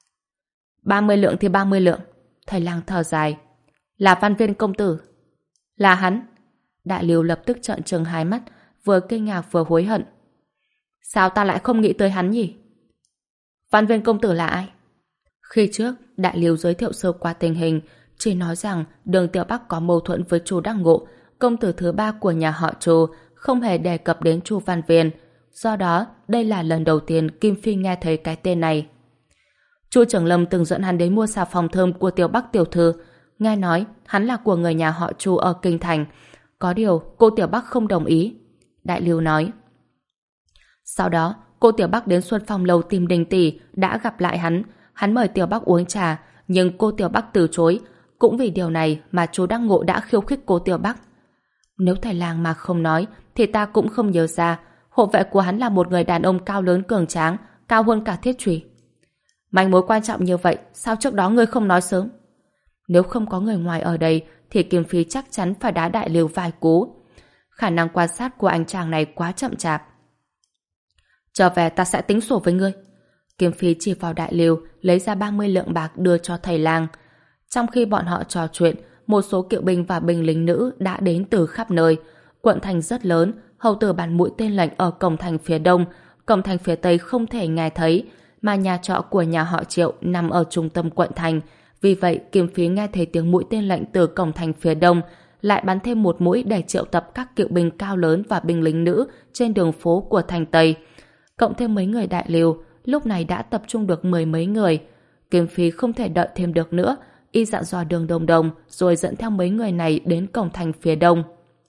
A: ba mươi lượng thì ba mươi lượng. Thầy lang thở dài. Là Văn Viên công tử. Là hắn. Đại Lưu lập tức trợn trừng hai mắt, vừa kinh ngạc vừa hối hận. Sao ta lại không nghĩ tới hắn nhỉ? Văn Viên công tử là ai? Khi trước, Đại Lưu giới thiệu sơ qua tình hình, chỉ nói rằng Đường Tiểu Bắc có mâu thuẫn với Chu Đắc Ngộ, công tử thứ ba của nhà họ Chu, không hề đề cập đến Chu Văn Viên. Do đó, đây là lần đầu tiên Kim Phi nghe thấy cái tên này. Chu Trưởng Lâm từng dẫn hắn đến mua xà phòng thơm của Tiểu Bắc tiểu thư. Nghe nói, hắn là của người nhà họ Chu ở Kinh Thành. Có điều, cô Tiểu Bắc không đồng ý. Đại Lưu nói. Sau đó, cô Tiểu Bắc đến Xuân Phong Lầu tìm Đình Tỷ, đã gặp lại hắn. Hắn mời Tiểu Bắc uống trà, nhưng cô Tiểu Bắc từ chối. Cũng vì điều này mà chú Đắc Ngộ đã khiêu khích cô Tiểu Bắc. Nếu thầy lang mà không nói, thì ta cũng không nhớ ra. Hộ vệ của hắn là một người đàn ông cao lớn cường tráng, cao hơn cả Thiết Trùy. Manh mối quan trọng như vậy, sao trước đó ngươi không nói sớm? Nếu không có người ngoài ở đây, thì Kim Phi chắc chắn phải đá Đại Lưu vài cú. Khả năng quan sát của anh chàng này quá chậm chạp. Trở về ta sẽ tính sổ với ngươi. Kim Phi chỉ vào Đại Lưu, lấy ra ba mươi lượng bạc đưa cho thầy lang. Trong khi bọn họ trò chuyện, một số kỵ binh và binh lính nữ đã đến từ khắp nơi. Quận thành rất lớn, hầu tử bắn mũi tên lệnh ở cổng thành phía đông, cổng thành phía tây không thể nghe thấy, mà nhà trọ của nhà họ Triệu nằm ở trung tâm quận thành. Vì vậy, Kim Phi nghe thấy tiếng mũi tên lệnh từ cổng thành phía đông, lại bắn thêm một mũi để triệu tập các kỵ binh cao lớn và binh lính nữ trên đường phố của thành Tây. Cộng thêm mấy người Đại Lưu, lúc này đã tập trung được mười mấy người. Kim Phi không thể đợi thêm được nữa, y dặn dò Đường Đồng Đồng rồi dẫn theo mấy người này đến cổng thành phía đông.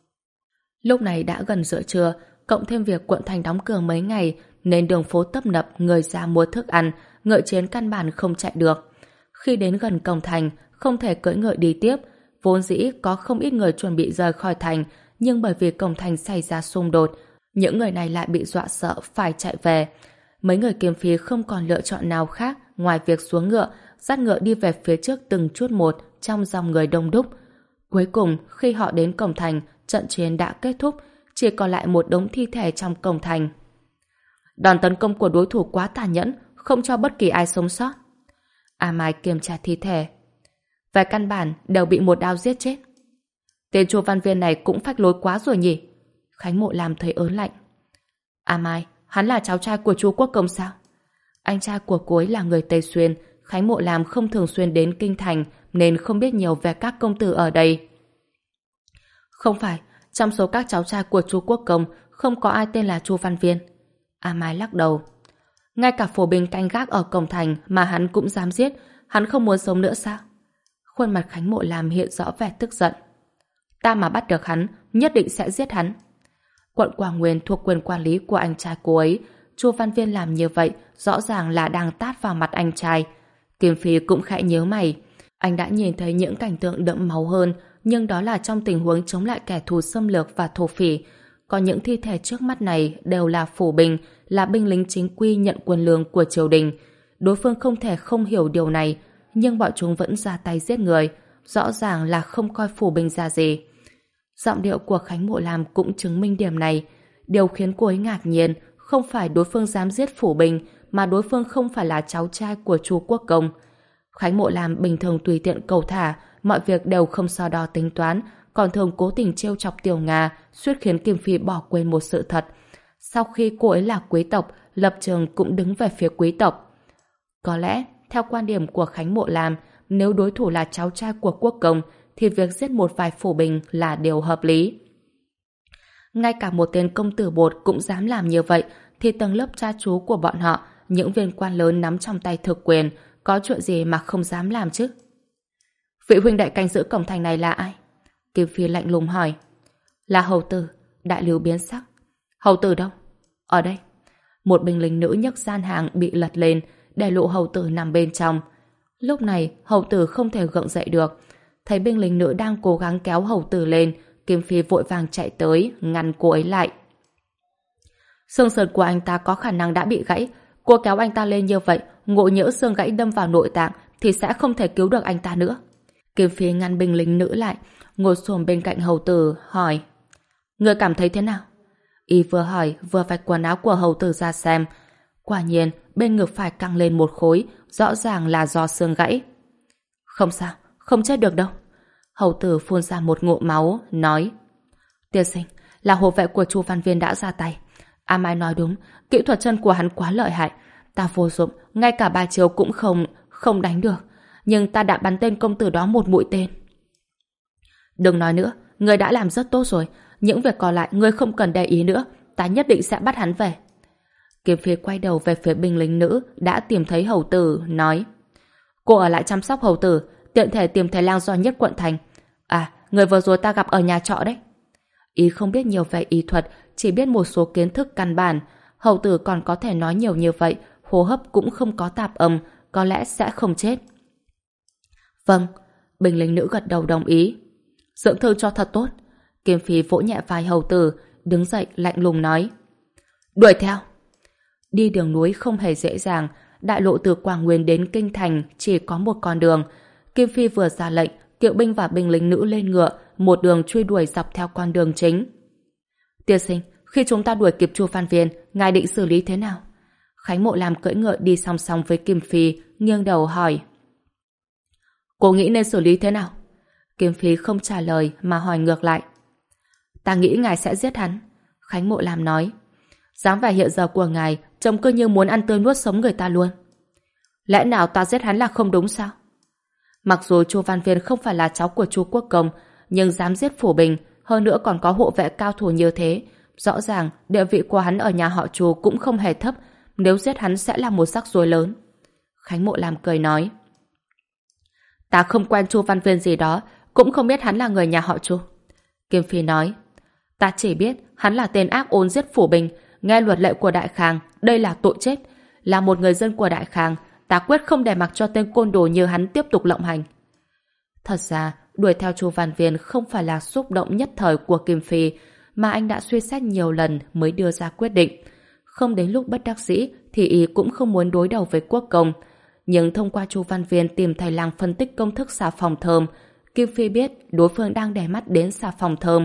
A: Lúc này đã gần giữa trưa, cộng thêm việc quận thành đóng cửa mấy ngày nên đường phố tấp nập người ra mua thức ăn, ngựa chiến căn bản không chạy được. Khi đến gần cổng thành, không thể cưỡi ngựa đi tiếp, vốn dĩ có không ít người chuẩn bị rời khỏi thành, nhưng bởi vì cổng thành xảy ra xung đột, những người này lại bị dọa sợ phải chạy về. Mấy người Kiếm Phi không còn lựa chọn nào khác ngoài việc xuống ngựa, dắt ngựa đi về phía trước từng chút một trong dòng người đông đúc. Cuối cùng, khi họ đến cổng thành, trận chiến đã kết thúc, chỉ còn lại một đống thi thể trong cổng thành. Đòn tấn công của đối thủ quá tàn nhẫn, không cho bất kỳ ai sống sót. A Mai kiểm tra thi thể. Về căn bản, đều bị một đao giết chết. Tên Chu Văn Viên này cũng phách lối quá rồi nhỉ? Khánh Mộ làm thấy ớn lạnh. A Mai, hắn là cháu trai của Chu Quốc Công sao? Anh trai của cô ấy là người Tây Xuyên, Khánh Mộ làm không thường xuyên đến Kinh Thành nên không biết nhiều về các công tử ở đây. Không phải, trong số các cháu trai của Chu Quốc Công không có ai tên là Chu Văn Viên. A Mai lắc đầu. Ngay cả phổ binh canh gác ở cổng thành mà hắn cũng dám giết, hắn không muốn sống nữa sao? Khuôn mặt Khánh Mộ làm hiện rõ vẻ tức giận. Ta mà bắt được hắn, nhất định sẽ giết hắn. Quận Quảng Nguyên thuộc quyền quản lý của anh trai cô ấy. Chu Văn Viên làm như vậy rõ ràng là đang tát vào mặt anh trai. Kim Phi cũng khẽ nhớ mày. Anh đã nhìn thấy những cảnh tượng đẫm máu hơn, nhưng đó là trong tình huống chống lại kẻ thù xâm lược và thổ phỉ. Còn những thi thể trước mắt này đều là phủ binh, là binh lính chính quy nhận quân lương của triều đình. Đối phương không thể không hiểu điều này, nhưng bọn chúng vẫn ra tay giết người, rõ ràng là không coi phủ binh ra gì. Giọng điệu của Khánh Mộ Lam cũng chứng minh điểm này. Điều khiến cô ấy ngạc nhiên không phải đối phương dám giết phủ binh, mà đối phương không phải là cháu trai của Chu Quốc Công. Khánh Mộ Lam bình thường tùy tiện cầu thả, mọi việc đều không so đo tính toán, còn thường cố tình trêu chọc Tiểu Nga, suýt khiến Kim Phi bỏ quên một sự thật. Sau khi cô ấy là quý tộc, lập trường cũng đứng về phía quý tộc. Có lẽ, theo quan điểm của Khánh Mộ Lam, nếu đối thủ là cháu trai của Quốc Công, thì việc giết một vài phủ binh là điều hợp lý. Ngay cả một tên công tử bột cũng dám làm như vậy, thì tầng lớp cha chú của bọn họ, những viên quan lớn nắm trong tay thực quyền, có chuyện gì mà không dám làm chứ? Vị huynh đệ canh giữ cổng thành này là ai? Kim Phi lạnh lùng hỏi. Là hầu tử. Đại Lưu biến sắc. Hầu tử đâu? Ở đây. Một binh lính nữ nhấc gian hàng bị lật lên, để lộ hầu tử nằm bên trong. Lúc này, hầu tử không thể gượng dậy được. Thấy binh lính nữ đang cố gắng kéo hầu tử lên, Kim Phi vội vàng chạy tới, ngăn cô ấy lại. Xương sườn của anh ta có khả năng đã bị gãy. Cô kéo anh ta lên như vậy, ngộ nhỡ xương gãy đâm vào nội tạng thì sẽ không thể cứu được anh ta nữa. Kim Phi ngăn binh lính nữ lại, ngồi xổm bên cạnh hầu tử, hỏi: Ngươi cảm thấy thế nào? Y vừa hỏi vừa vạch quần áo của hầu tử ra xem. Quả nhiên, bên ngực phải căng lên một khối, rõ ràng là do xương gãy. Không sao, không chết được đâu. Hầu tử phun ra một ngụm máu, nói: Tiên sinh, là hộ vệ của Chu Văn Viên đã ra tay. A Mai nói đúng, kỹ thuật chân của hắn quá lợi hại. Ta vô dụng, ngay cả ba chiều cũng không, không đánh được. Nhưng ta đã bắn tên công tử đó một mũi tên. Đừng nói nữa, ngươi đã làm rất tốt rồi. Những việc còn lại ngươi không cần để ý nữa. Ta nhất định sẽ bắt hắn về. Kiếm Phi quay đầu về phía binh lính nữ đã tìm thấy hầu tử, nói: Cô ở lại chăm sóc hầu tử, tiện thể tìm thầy lang do nhất quận thành. À, người vừa rồi ta gặp ở nhà trọ đấy. Ý không biết nhiều về y thuật, chỉ biết một số kiến thức căn bản. Hầu tử còn có thể nói nhiều như vậy, hô hấp cũng không có tạp âm, có lẽ sẽ không chết. Vâng, binh lính nữ gật đầu đồng ý. Dưỡng thương cho thật tốt. Kiếm Phi vỗ nhẹ vai hầu tử, đứng dậy lạnh lùng nói: Đuổi theo. Đi đường núi không hề dễ dàng, đại lộ từ Quảng Nguyên đến Kinh Thành chỉ có một con đường. Kim Phi vừa ra lệnh, kỵ binh và binh lính nữ lên ngựa, một đường truy đuổi dọc theo con đường chính. Tiên sinh, khi chúng ta đuổi kịp Chu Văn Viên, ngài định xử lý thế nào? Khánh Mộ Lam cưỡi ngựa đi song song với Kim Phi, nghiêng đầu hỏi. Cô nghĩ nên xử lý thế nào? Kim Phi không trả lời mà hỏi ngược lại. Ta nghĩ ngài sẽ giết hắn. Khánh Mộ Lam nói. Dáng vẻ hiện giờ của ngài trông cứ như muốn ăn tươi nuốt sống người ta luôn. Lẽ nào ta giết hắn là không đúng sao? Mặc dù Chu Văn Viên không phải là cháu của Chu Quốc Công, nhưng dám giết Phủ Bình, hơn nữa còn có hộ vệ cao thủ như thế, rõ ràng địa vị của hắn ở nhà họ Chu cũng không hề thấp, nếu giết hắn sẽ là một rắc rối lớn. Khánh Mộ Lam cười nói. Ta không quen Chu Văn Viên gì đó, cũng không biết hắn là người nhà họ Chu. Kim Phi nói. Ta chỉ biết hắn là tên ác ôn giết Phủ Bình, nghe luật lệ của Đại Khang, đây là tội chết. Là một người dân của Đại Khang, ta quyết không để mặc cho tên côn đồ như hắn tiếp tục lộng hành. Thật ra, đuổi theo Chu Văn Viên không phải là xúc động nhất thời của Kim Phi, mà anh đã suy xét nhiều lần mới đưa ra quyết định. Không đến lúc bất đắc dĩ thì y cũng không muốn đối đầu với Quốc Công. Nhưng thông qua Chu Văn Viên tìm thầy lang phân tích công thức xà phòng thơm, Kim Phi biết đối phương đang để mắt đến xà phòng thơm.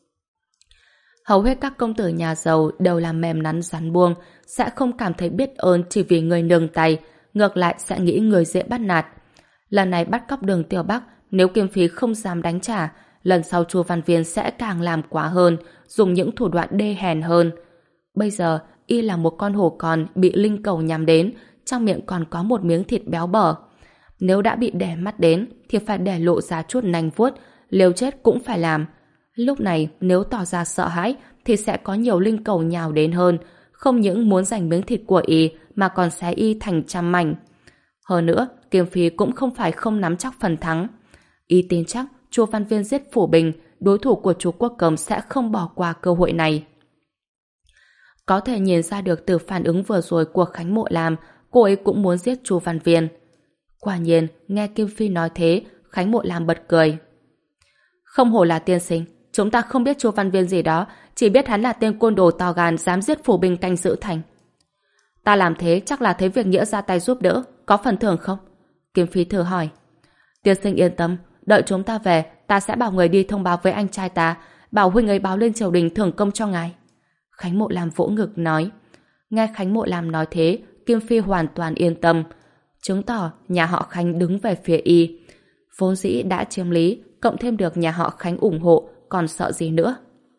A: Hầu hết các công tử nhà giàu đều là mềm nắn rắn buông, sẽ không cảm thấy biết ơn chỉ vì người nương tay, ngược lại sẽ nghĩ người dễ bắt nạt. Lần này bắt cóc Đường Tiêu Bắc, nếu Kim Phi không dám đánh trả, lần sau Chu Văn Viên sẽ càng làm quá hơn, dùng những thủ đoạn đê hèn hơn. Bây giờ, y là một con hổ con bị linh cầu nhắm đến, trong miệng còn có một miếng thịt béo bở. Nếu đã bị đè mắt đến, thì phải để lộ ra chút nanh vuốt, liều chết cũng phải làm. Lúc này, nếu tỏ ra sợ hãi, thì sẽ có nhiều linh cầu nhào đến hơn, không những muốn giành miếng thịt của y, mà còn xé y thành trăm mảnh. Hơn nữa, Kim Phi cũng không phải không nắm chắc phần thắng. Y tin chắc Chu Văn Viên giết Phủ Bình, đối thủ của Chu Quốc Công sẽ không bỏ qua cơ hội này. Có thể nhìn ra được từ phản ứng vừa rồi của Khánh Mộ Lam, cô ấy cũng muốn giết Chu Văn Viên. Quả nhiên, nghe Kim Phi nói thế, Khánh Mộ Lam bật cười. Không hổ là tiên sinh, chúng ta không biết Chu Văn Viên gì đó, chỉ biết hắn là tên côn đồ to gan dám giết Phủ Bình canh giữ thành. Ta làm thế chắc là thấy việc nghĩa ra tay giúp đỡ, có phần thưởng không? Kim Phi thử hỏi. Tiên sinh yên tâm, đợi chúng ta về, ta sẽ bảo người đi thông báo với anh trai ta, bảo huynh ấy báo lên triều đình thưởng công cho ngài. Khánh Mộ Lam vỗ ngực nói. Nghe Khánh Mộ Lam nói thế, Kim Phi hoàn toàn yên tâm, chứng tỏ nhà họ Khánh đứng về phía y. Vốn dĩ đã chiếm lý, cộng thêm được nhà họ Khánh ủng hộ, còn sợ gì nữa.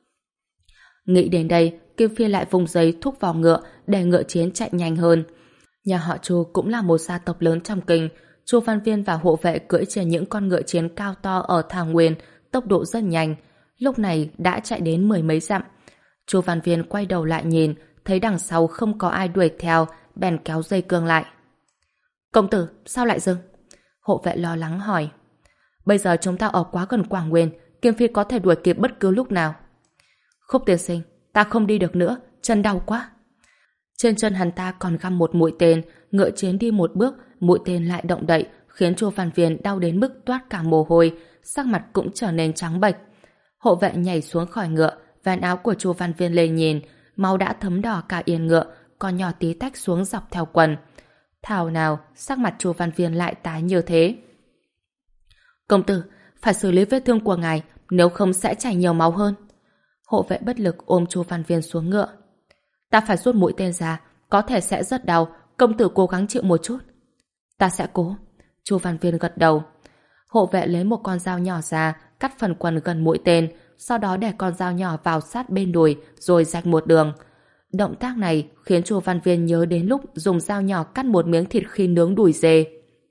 A: Nghĩ đến đây, Kim Phi lại vùng giấy thúc vào ngựa để ngựa chiến chạy nhanh hơn. Nhà họ Chu cũng là một gia tộc lớn trong kinh. Chu Văn Viên và hộ vệ cưỡi trên những con ngựa chiến cao to ở Thảo Nguyên, tốc độ rất nhanh. Lúc này đã chạy đến mười mấy dặm. Chu Văn Viên quay đầu lại nhìn, thấy đằng sau không có ai đuổi theo, bèn kéo dây cương lại. Công tử, sao lại dừng? Hộ vệ lo lắng hỏi. Bây giờ chúng ta ở quá gần Quảng Nguyên, Kim Phi có thể đuổi kịp bất cứ lúc nào. Khúc tiên sinh, ta không đi được nữa, chân đau quá. Trên chân hắn ta còn găm một mũi tên, ngựa chiến đi một bước, mũi tên lại động đậy, khiến Chu Văn Viên đau đến mức toát cả mồ hôi, sắc mặt cũng trở nên trắng bệch. Hộ vệ nhảy xuống khỏi ngựa, vén áo của Chu Văn Viên lên nhìn, máu đã thấm đỏ cả yên ngựa, còn nhỏ tí tách xuống dọc theo quần. Thảo nào, sắc mặt Chu Văn Viên lại tái như thế. Công tử, phải xử lý vết thương của ngài, nếu không sẽ chảy nhiều máu hơn. Hộ vệ bất lực ôm Chu Văn Viên xuống ngựa. Ta phải rút mũi tên ra, có thể sẽ rất đau, công tử cố gắng chịu một chút. Ta sẽ cố. Chu Văn Viên gật đầu. Hộ vệ lấy một con dao nhỏ ra, cắt phần quần gần mũi tên, sau đó để con dao nhỏ vào sát bên đùi, rồi rạch một đường. Động tác này khiến Chu Văn Viên nhớ đến lúc dùng dao nhỏ cắt một miếng thịt khi nướng đùi dê.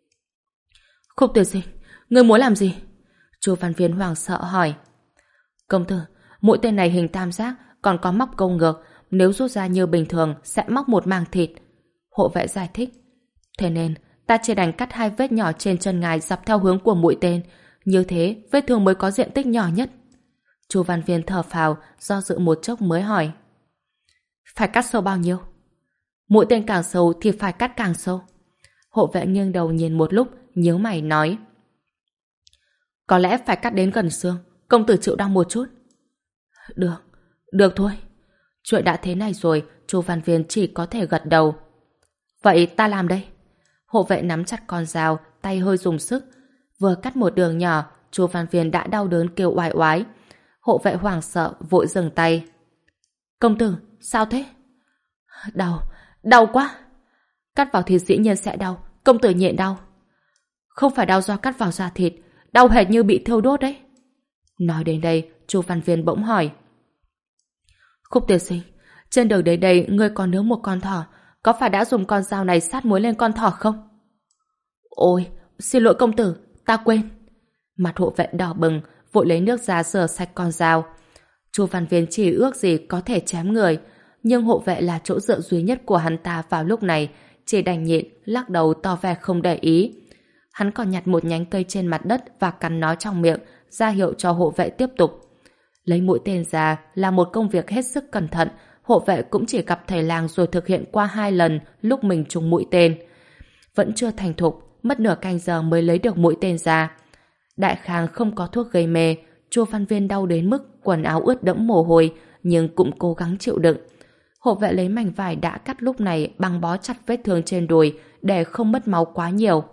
A: Khúc Tuyệt Sinh, ngươi muốn làm gì? Chu Văn Viên hoảng sợ hỏi. Công tử, mũi tên này hình tam giác, còn có móc câu ngược, nếu rút ra như bình thường sẽ móc một màng thịt. Hộ vệ giải thích. Thế nên, ta chỉ đành cắt hai vết nhỏ trên chân ngài dọc theo hướng của mũi tên, như thế vết thương mới có diện tích nhỏ nhất. Chu Văn Viên thở phào, do dự một chốc mới hỏi. Phải cắt sâu bao nhiêu? Mũi tên càng sâu thì phải cắt càng sâu. Hộ vệ nghiêng đầu nhìn một lúc, nhíu mày nói. Có lẽ phải cắt đến gần xương, công tử chịu đau một chút. Được, được thôi. Chuyện đã thế này rồi, Chu Văn Viên chỉ có thể gật đầu. Vậy ta làm đây. Hộ vệ nắm chặt con dao, tay hơi dùng sức. Vừa cắt một đường nhỏ, Chu Văn Viên đã đau đớn kêu oai oái. Hộ vệ hoảng sợ, vội dừng tay. Công tử, sao thế? Đau, đau quá. Cắt vào thịt dĩ nhiên sẽ đau, công tử nhịn đau. Không phải đau do cắt vào da thịt, đau hệt như bị thiêu đốt đấy. Nói đến đây, Chu Văn Viên bỗng hỏi. Khúc Tuyệt Sinh, trên đường đến đây ngươi còn nướng một con thỏ, có phải đã dùng con dao này sát muối lên con thỏ không? Ôi, xin lỗi công tử, ta quên. Mặt hộ vệ đỏ bừng, vội lấy nước ra rửa sạch con dao. Chu Văn Viên chỉ ước gì có thể chém người, nhưng hộ vệ là chỗ dựa duy nhất của hắn ta vào lúc này, chỉ đành nhịn, lắc đầu tỏ vẻ không để ý. Hắn còn nhặt một nhánh cây trên mặt đất và cắn nó trong miệng, ra hiệu cho hộ vệ tiếp tục. Lấy mũi tên ra là một công việc hết sức cẩn thận, hộ vệ cũng chỉ gặp thầy lang rồi thực hiện qua hai lần lúc mình trúng mũi tên. Vẫn chưa thành thục, mất nửa canh giờ mới lấy được mũi tên ra. Đại khang không có thuốc gây mê, Chu Văn Viên đau đến mức quần áo ướt đẫm mồ hôi, nhưng cũng cố gắng chịu đựng. Hộ vệ lấy mảnh vải đã cắt lúc này băng bó chặt vết thương trên đùi để không mất máu quá nhiều.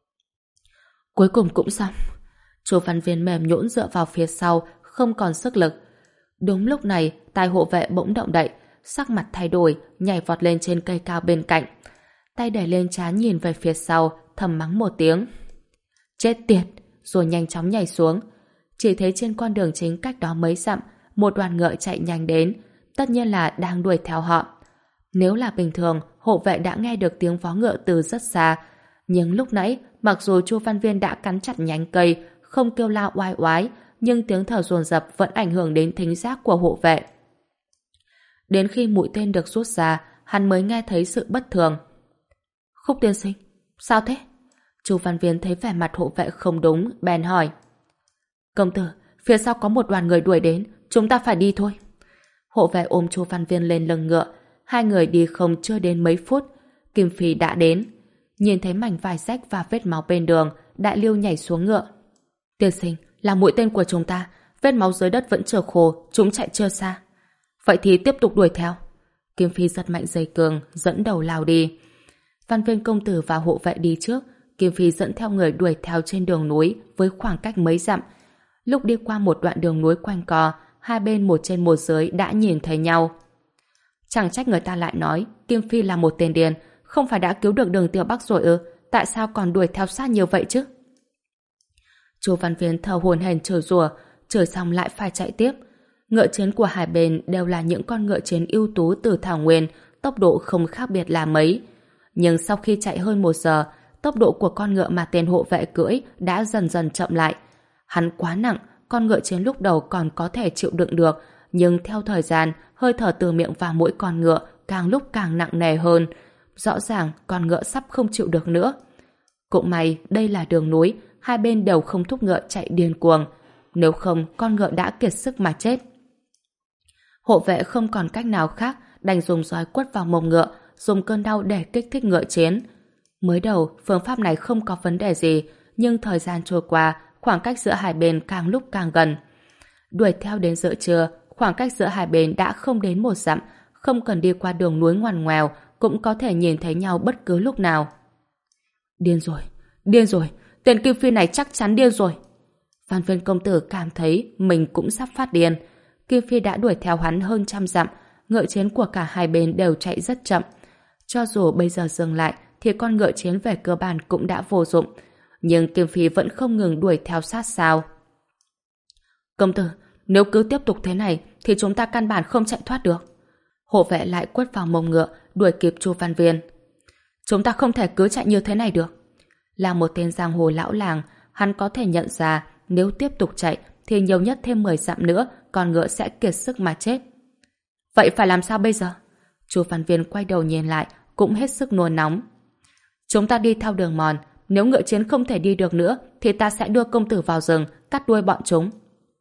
A: Cuối cùng cũng xong. Chu Văn Viên mềm nhũn dựa vào phía sau, không còn sức lực. Đúng lúc này, tai hộ vệ bỗng động đậy, sắc mặt thay đổi, nhảy vọt lên trên cây cao bên cạnh. Tay đẩy lên trán nhìn về phía sau, thầm mắng một tiếng. Chết tiệt! Rồi nhanh chóng nhảy xuống. Chỉ thấy trên con đường chính cách đó mấy dặm, một đoàn ngựa chạy nhanh đến, tất nhiên là đang đuổi theo họ. Nếu là bình thường, hộ vệ đã nghe được tiếng vó ngựa từ rất xa. Nhưng lúc nãy, mặc dù Chu Văn Viên đã cắn chặt nhánh cây, không kêu la oai oái, nhưng tiếng thở dồn dập vẫn ảnh hưởng đến thính giác của hộ vệ. Đến khi mũi tên được rút ra, hắn mới nghe thấy sự bất thường. Khúc tiên sinh, sao thế? Chu Văn Viên thấy vẻ mặt hộ vệ không đúng, bèn hỏi. Công tử, phía sau có một đoàn người đuổi đến, chúng ta phải đi thôi. Hộ vệ ôm Chu Văn Viên lên lưng ngựa, hai người đi không chưa đến mấy phút, Kim Phi đã đến. Nhìn thấy mảnh vải rách và vết máu bên đường, Đại Liêu nhảy xuống ngựa. Tiên sinh, là mũi tên của chúng ta, vết máu dưới đất vẫn chưa khô, chúng chạy chưa xa. Vậy thì tiếp tục đuổi theo. Kim Phi giật mạnh dây cương, dẫn đầu lao đi. Văn Viên công tử và hộ vệ đi trước, Kim Phi dẫn theo người đuổi theo trên đường núi với khoảng cách mấy dặm. Lúc đi qua một đoạn đường núi quanh co, hai bên một trên một dưới đã nhìn thấy nhau. Chẳng trách người ta lại nói Kim Phi là một tên điên, không phải đã cứu được Đường Tiểu Bắc rồi ư? Tại sao còn đuổi theo sát nhiều vậy chứ? Chu Văn Viên thở hổn hển chửi rủa, chửi xong lại phải chạy tiếp. Ngựa chiến của hai bên đều là những con ngựa chiến ưu tú từ Thảo Nguyên, tốc độ không khác biệt là mấy. Nhưng sau khi chạy hơn một giờ, tốc độ của con ngựa mà tên hộ vệ cưỡi đã dần dần chậm lại. Hắn quá nặng, con ngựa chiến lúc đầu còn có thể chịu đựng được, nhưng theo thời gian, hơi thở từ miệng và mũi con ngựa càng lúc càng nặng nề hơn. Rõ ràng con ngựa sắp không chịu được nữa. Cũng may đây là đường núi, hai bên đều không thúc ngựa chạy điên cuồng. Nếu không, con ngựa đã kiệt sức mà chết. Hộ vệ không còn cách nào khác, đành dùng roi quất vào mông ngựa, dùng cơn đau để kích thích ngựa chiến. Mới đầu, phương pháp này không có vấn đề gì, nhưng thời gian trôi qua, khoảng cách giữa hai bên càng lúc càng gần. Đuổi theo đến giữa trưa, khoảng cách giữa hai bên đã không đến một dặm, không cần đi qua đường núi ngoằn ngoèo, cũng có thể nhìn thấy nhau bất cứ lúc nào. Điên rồi, điên rồi, tên Kim Phi này chắc chắn điên rồi. Phan Viên công tử cảm thấy mình cũng sắp phát điên. Kim Phi đã đuổi theo hắn hơn trăm dặm, ngựa chiến của cả hai bên đều chạy rất chậm. Cho dù bây giờ dừng lại, thì con ngựa chiến về cơ bản cũng đã vô dụng. Nhưng Kim Phi vẫn không ngừng đuổi theo sát sao. Công tử, nếu cứ tiếp tục thế này, thì chúng ta căn bản không chạy thoát được. Hộ vệ lại quất vào mông ngựa, đuổi kịp Chu Văn Viên. Chúng ta không thể cứ chạy như thế này được. Là một tên giang hồ lão làng, hắn có thể nhận ra nếu tiếp tục chạy thì nhiều nhất thêm mười dặm nữa con ngựa sẽ kiệt sức mà chết. Vậy phải làm sao bây giờ? Chu Văn Viên quay đầu nhìn lại, cũng hết sức nôn nóng. Chúng ta đi theo đường mòn, nếu ngựa chiến không thể đi được nữa thì ta sẽ đưa công tử vào rừng, cắt đuôi bọn chúng.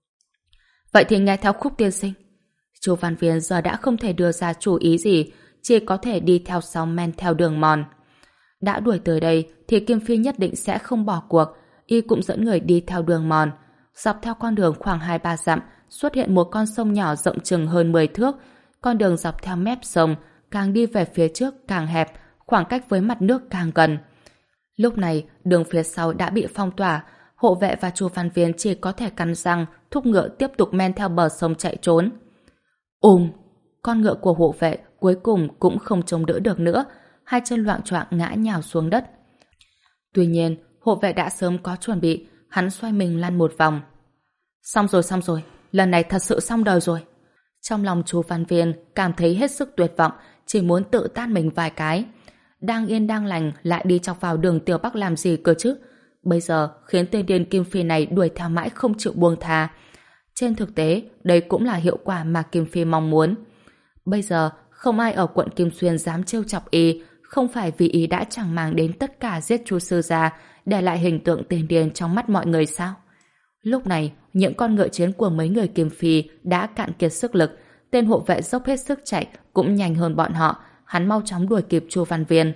A: Vậy thì nghe theo Khúc tiên sinh. Chu Văn Viên giờ đã không thể đưa ra chủ ý gì, chỉ có thể đi theo sau men theo đường mòn. Đã đuổi tới đây thì Kim Phi nhất định sẽ không bỏ cuộc, y cũng dẫn người đi theo đường mòn. Dọc theo con đường khoảng hai ba dặm xuất hiện một con sông nhỏ rộng chừng hơn mười thước. Con đường dọc theo mép sông càng đi về phía trước càng hẹp, khoảng cách với mặt nước càng gần. Lúc này đường phía sau đã bị phong tỏa, hộ vệ và Chu Văn Viên chỉ có thể cắn răng thúc ngựa tiếp tục men theo bờ sông chạy trốn. Ùm, con ngựa của hộ vệ cuối cùng cũng không chống đỡ được nữa, hai chân loạng choạng ngã nhào xuống đất. Tuy nhiên, hộ vệ đã sớm có chuẩn bị, hắn xoay mình lăn một vòng. Xong rồi, xong rồi, lần này thật sự xong đời rồi. Trong lòng Chu Văn Viên cảm thấy hết sức tuyệt vọng, chỉ muốn tự tát mình vài cái. Đang yên đang lành lại đi chọc vào đường Tiểu Bắc làm gì cơ chứ? Bây giờ khiến tên điên Kim Phi này đuổi theo mãi không chịu buông tha. Trên thực tế, đây cũng là hiệu quả mà Kim Phi mong muốn. Bây giờ, không ai ở quận Kim Xuyên dám trêu chọc y, không phải vì y đã chẳng màng đến tất cả giết Chu sư gia, để lại hình tượng tên điên trong mắt mọi người sao? Lúc này, những con ngựa chiến của mấy người Kim Phi đã cạn kiệt sức lực, tên hộ vệ dốc hết sức chạy cũng nhanh hơn bọn họ, hắn mau chóng đuổi kịp Chu Văn Viên.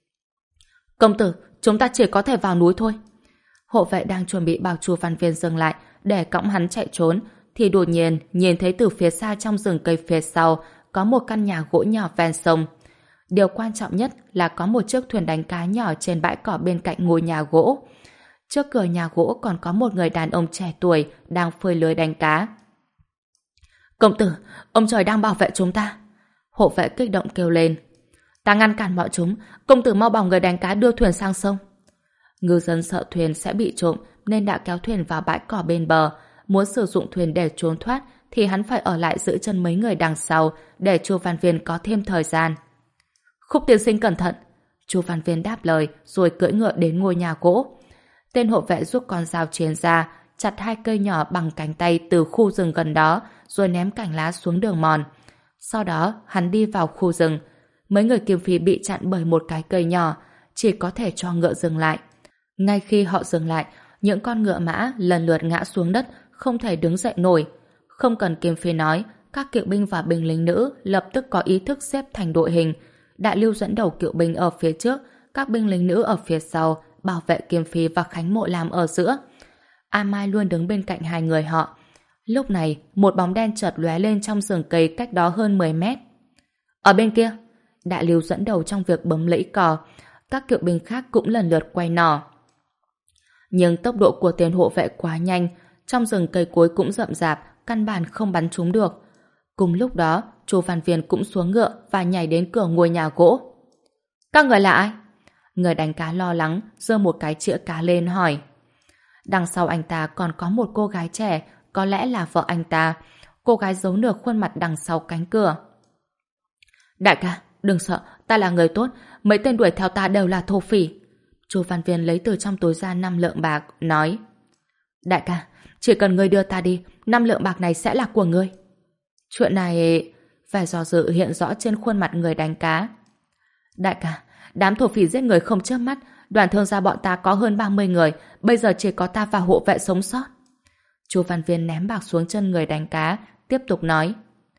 A: Công tử, chúng ta chỉ có thể vào núi thôi. Hộ vệ đang chuẩn bị bảo Chu Văn Viên dừng lại để cõng hắn chạy trốn, thì đột nhiên nhìn thấy từ phía xa trong rừng cây phía sau có một căn nhà gỗ nhỏ ven sông. Điều quan trọng nhất là có một chiếc thuyền đánh cá nhỏ trên bãi cỏ bên cạnh ngôi nhà gỗ. Trước cửa nhà gỗ còn có một người đàn ông trẻ tuổi đang phơi lưới đánh cá. Công tử, ông trời đang bảo vệ chúng ta. Hộ vệ kích động kêu lên. Ta ngăn cản bọn chúng, công tử mau bảo người đánh cá đưa thuyền sang sông. Ngư dân sợ thuyền sẽ bị trộm nên đã kéo thuyền vào bãi cỏ bên bờ. Muốn sử dụng thuyền để trốn thoát thì hắn phải ở lại giữ chân mấy người đằng sau để Chu Văn Viên có thêm thời gian. Khúc tiên sinh cẩn thận. Chu Văn Viên đáp lời rồi cưỡi ngựa đến ngôi nhà gỗ. Tên hộ vệ rút con dao chiến ra, chặt hai cây nhỏ bằng cánh tay từ khu rừng gần đó rồi ném cành lá xuống đường mòn. Sau đó hắn đi vào khu rừng. Mấy người Kim Phi bị chặn bởi một cái cây nhỏ, chỉ có thể cho ngựa dừng lại. Ngay khi họ dừng lại, những con ngựa mã lần lượt ngã xuống đất, không thể đứng dậy nổi. Không cần Kim Phi nói, các kỵ binh và binh lính nữ lập tức có ý thức xếp thành đội hình. Đại Lưu dẫn đầu kỵ binh ở phía trước, các binh lính nữ ở phía sau, bảo vệ Kim Phi và Khánh Mộ Lam ở giữa. A Mai luôn đứng bên cạnh hai người họ. Lúc này, một bóng đen chợt lóe lên trong rừng cây cách đó hơn mười mét. Ở bên kia, Đại Lưu dẫn đầu trong việc bấm lẫy cò, các kỵ binh khác cũng lần lượt quay nỏ. Nhưng tốc độ của tên hộ vệ quá nhanh, trong rừng cây cối cũng rậm rạp, căn bản không bắn trúng được. Cùng lúc đó, Chu Văn Viên cũng xuống ngựa và nhảy đến cửa ngôi nhà gỗ. Các người là ai? Người đánh cá lo lắng, giơ một cái chĩa cá lên hỏi. Đằng sau anh ta còn có một cô gái trẻ, có lẽ là vợ anh ta. Cô gái giấu nửa khuôn mặt đằng sau cánh cửa. Đại ca, đừng sợ, ta là người tốt, mấy tên đuổi theo ta đều là thổ phỉ. Chu Văn Viên lấy từ trong túi ra năm lượng bạc, nói. Đại ca, chỉ cần ngươi đưa ta đi, năm lượng bạc này sẽ là của ngươi. Chuyện này... Vẻ do dự hiện rõ trên khuôn mặt người đánh cá. Đại ca, đám thổ phỉ giết người không chớp mắt, đoàn thương gia bọn ta có hơn ba mươi người, bây giờ chỉ có ta và hộ vệ sống sót. Chu Văn Viên ném bạc xuống chân người đánh cá, tiếp tục nói.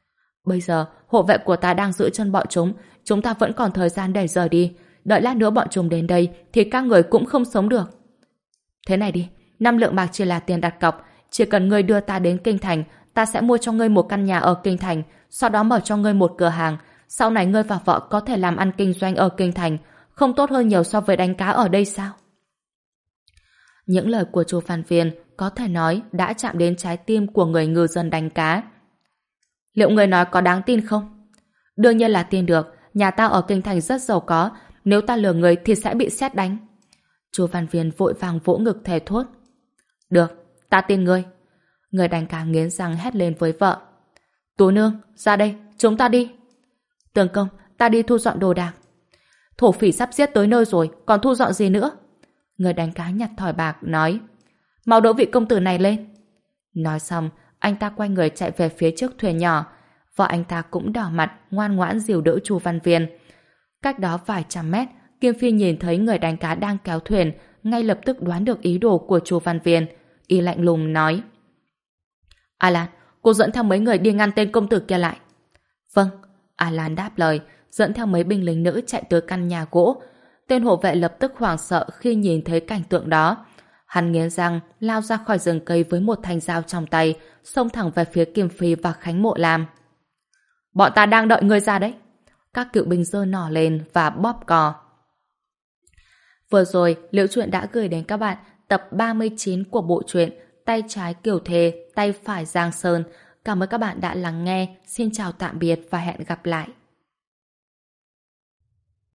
A: Bây giờ, hộ vệ của ta đang giữ chân bọn chúng, chúng ta vẫn còn thời gian để rời đi. Đợi lát nữa bọn chúng đến đây thì các người cũng không sống được. Thế này đi, năm lượng bạc chỉ là tiền đặt cọc, chỉ cần ngươi đưa ta đến Kinh Thành, ta sẽ mua cho ngươi một căn nhà ở Kinh Thành, sau đó mở cho ngươi một cửa hàng. Sau này ngươi và vợ có thể làm ăn kinh doanh ở Kinh Thành, không tốt hơn nhiều so với đánh cá ở đây sao? Những lời của Chu Văn Viên có thể nói đã chạm đến trái tim của người ngư dân đánh cá. Liệu người nói có đáng tin không? Đương nhiên là tin được, nhà ta ở Kinh Thành rất giàu có, nếu ta lừa người thì sẽ bị sét đánh. Chu Văn Viên vội vàng vỗ ngực thề thốt. Được, ta tin ngươi. Người đánh cá nghiến răng hét lên với vợ. Tú nương, ra đây, chúng ta đi. Tướng công, ta đi thu dọn đồ đạc. Thổ phỉ sắp giết tới nơi rồi, còn thu dọn gì nữa? Người đánh cá nhặt thỏi bạc nói. Mau đỡ vị công tử này lên. Nói xong, anh ta quay người chạy về phía trước thuyền nhỏ. Vợ anh ta cũng đỏ mặt, ngoan ngoãn dìu đỡ Chu Văn Viên. Cách đó vài trăm mét, Kim Phi nhìn thấy người đánh cá đang kéo thuyền, ngay lập tức đoán được ý đồ của Chu Văn Viên. Y lạnh lùng nói. Alan, cô dẫn theo mấy người đi ngăn tên công tử kia lại. Vâng, Alan đáp lời, dẫn theo mấy binh lính nữ chạy tới căn nhà gỗ. Tên hộ vệ lập tức hoảng sợ khi nhìn thấy cảnh tượng đó. Hắn nghiến răng, lao ra khỏi rừng cây với một thanh dao trong tay, xông thẳng về phía Kim Phi và Khánh Mộ Lam. Bọn ta đang đợi ngươi ra đấy. Các cựu binh giơ nỏ lên và bóp cò. Vừa rồi, Liễu Chuyện đã gửi đến các bạn tập ba mươi chín của bộ truyện Tay trái Kiều Thề, tay phải Giang Sơn. Cảm ơn các bạn đã lắng nghe. Xin chào tạm biệt và hẹn gặp lại.